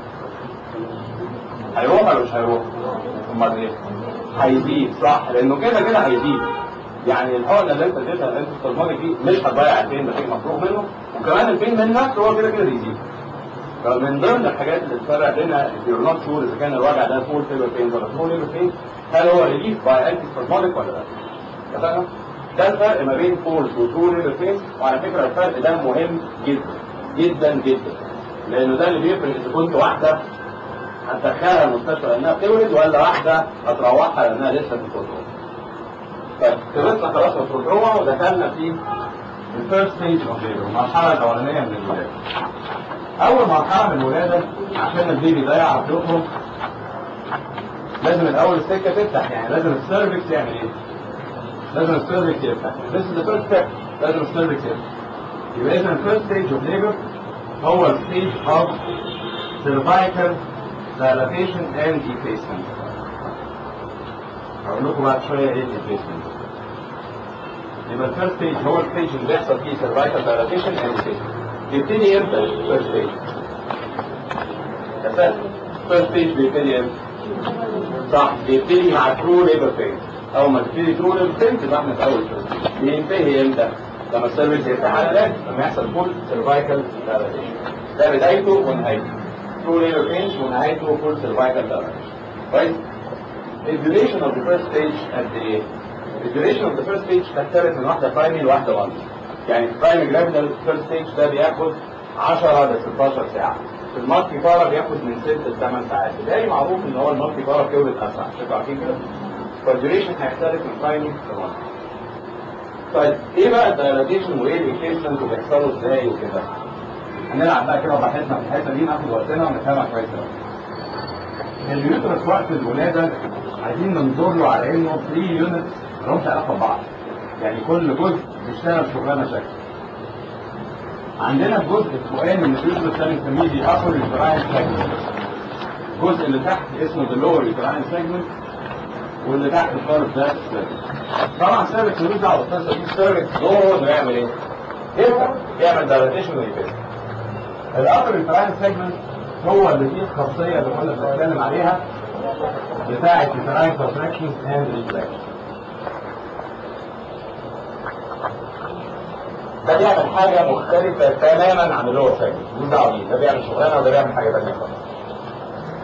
[SPEAKER 2] هيروح ولا مش هيروح؟ امال ايه؟ هيزيد، صح؟ لانه كده كده هيزيد. يعني الحقنه اللي انت اديتها الانتي سبازماتيك دي مش هتضيع البين، ده شيء مفروغ منه، وكمان البين من نفسه هو كده كده بيزيد. فمن ضمن الحاجات اللي تفرق بينها if you're not sure اذا كان الوجع ده فول ليبر بين ولا فول ليبر بين، هل هو ريليف باي انتي سبازماتيك ولا لا؟ اتفقنا؟ ده الفرق ما بين فولس وترو ليبر بين، وعلى فكره الفرق ده مهم جدا جدا جدا، لانه ده اللي بيفرق اذا كنت واحده هتدخلها المستشفى لانها بتولد ولا واحده هتروحها لانها لسه في الكونترول. طيب خلصنا خلاص من الكونترول ودخلنا في الفيرست ستيج اوف ليبر، المرحله الاولانيه من الولاده. اول مرحله من الولاده عشان البيبي ده يعرف يخرج لازم الاول السكه تفتح، يعني لازم السيرفكس يعمل ايه؟ لازم السيرفكس يفتح. This is the first step. لازم السيرفكس يفتح. يبقى اذا الفيرست ستيج اوف ليبر هو الستيج اوف cervical dilatation and effacement. هقول لكم بعد شويه ايه الافيسمنت. يبقى الفيرست ستيج هو الستيج اللي بيحصل فيه cervical dilatation and effacement. بيبتدي امتى الفيرست ستيج؟ اساسا الفيرست ستيج بيبتدي امتى؟ صح، بيبتدي مع ترو ليبر بين. اول ما تبتدي ترو ليبر بين تبقى احنا في اول فيرست ستيج. بينتهي امتى؟ لما السيرفكس يفتح على الان، لما يحصل فول cervical dilatation. ده بدايته ونهايته. ترو ليبر بين ونهايته فول cervical dilatation. كويس؟ الديوريشن اوف ذا فيرست ستيج قد ايه؟ الديوريشن اوف ذا فيرست ستيج تختلف من واحده برايمري لواحده مالتي. يعني البرايمري جرافيدال فيرست ستيج ده بياخد عشرة ل ستاشر ساعه. في المالتي بارا بياخد من ستة ل ثمانية ساعات. بداية معروف ان هو المالتي بارا بيولد اسرع، شكرا عارفين كده؟ فالديوريشن هيختلف من برايمري لمالتي. طيب ايه بقى الدايلاتيشن وايه الافيسمنت وبيحصلوا ازاي وكده؟ هنلعب بقى كده براحتنا في الحته دي، ناخد وقتنا ونفهمها كويس قوي. اليوترس وقت الولاده عايزين ننظر له على انه ثلاثة يونتس مالهمش علاقه ببعض، يعني كل جزء بيشتغل شغلانه شكل. عندنا الجزء الفوقاني من اليوترس ده بنسميه دي ابر يوتراين سيجمنت. الجزء اللي تحت اسمه ذا لور يوتراين سيجمنت، واللي تحت خالص ده السيرفكس. طبعا السيرفكس ملوش دعوه بالقصه دي، السيرفكس دوره انه يعمل ايه؟ يفتح، يعمل دايلاتيشن ويفتح. الابر يوتراين سيجمنت هو اللي فيه الخاصيه اللي كنا بنتكلم عليها بتاعه يوتراين كونتراكشنز اند ريلاكسيشن. ده بيعمل حاجه مختلفه تماما عن اللور سيجمنت، ملوش دعوه بيه، ده بيعمل شغلانه وده بيعمل حاجه ثانيه خالص.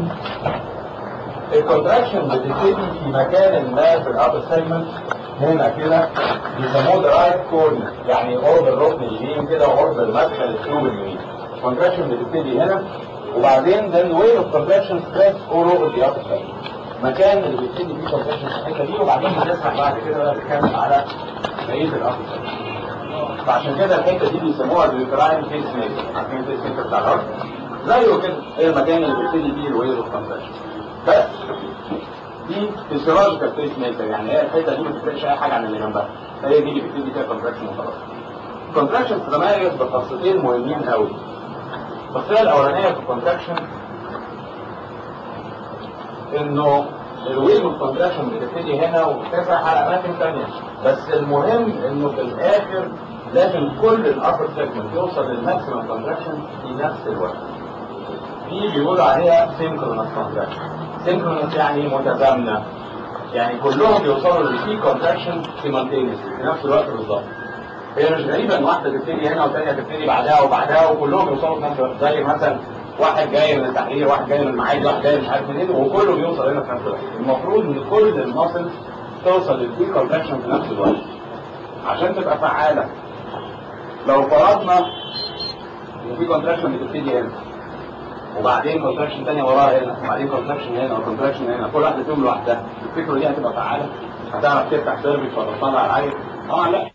[SPEAKER 3] الكونتراكشن بتبتدي في مكان ما في الابر سيجمنت هنا كده، بيسموه رايت كورنر، يعني قرب الركن اليمين كده وقرب المدخل التوب اليمين. الكونتراكشن بتبتدي هنا، وبعدين then way of contraction spreads all over the upper segment. مكان اللي بيبتدي فيه contraction في الحته دي، وبعدين بنسمع بعد كده بقى بنتكلم على بقيه الابر segment. فعشان كده الحته دي بيسموها الريتراين فيس ميكر. عارفين الفيس ميكر بتاع الارض؟ زيه كده، هي المكان اللي بيبتدي فيه الويز اوف كونتراكشن. بس دي فيسيولوجيكال فيس ميكر، يعني هي الحته دي ما بتفرقش اي حاجه عن اللي جنبها، هي دي اللي بتبتدي فيها كونتراكشن وخلاص. الكونتراكشن بتتميز بخاصيتين مهمين قوي. الخاصيه الاولانيه في الكونتراكشن انه الويف اوف كونتراكشن بتبتدي هنا وبتسرح على اماكن ثانيه، بس المهم انه في الاخر لازم كل الابر سيجمنت يوصل للماكسيمم كونتراكشن في نفس الوقت. دي بيقولوا عليها سينكرونس كونتراكشن. سينكرونس يعني متزامنه، يعني كلهم بيوصلوا للبيك كونتراكشن سيمالتينيسلي في نفس الوقت بالظبط. هي مش غريبه ان واحده تبتدي هنا والثانيه تبتدي بعدها وبعدها وكلهم يوصلوا في نفس الوقت، زي مثلا واحد جاي من التحرير، واحد جاي من المعادي، واحد جاي مش عارف منين، وكله بيوصل هنا في نفس الوقت. المفروض ان كل الماسلز توصل للبيك كونتراكشن في نفس الوقت عشان تبقى فعاله. لو فرضنا ان في كونتراكشن بتبتدي هنا وبعدين كونتراكشن ثانيه وراها هنا وبعدين كونتراكشن هنا وكونتراكشن هنا، كل واحده فيهم لوحدها، الفكره دي هتبقى فعاله؟ هتعرف تفتح سيرفيس وتطلع على العين؟ طبعا لا.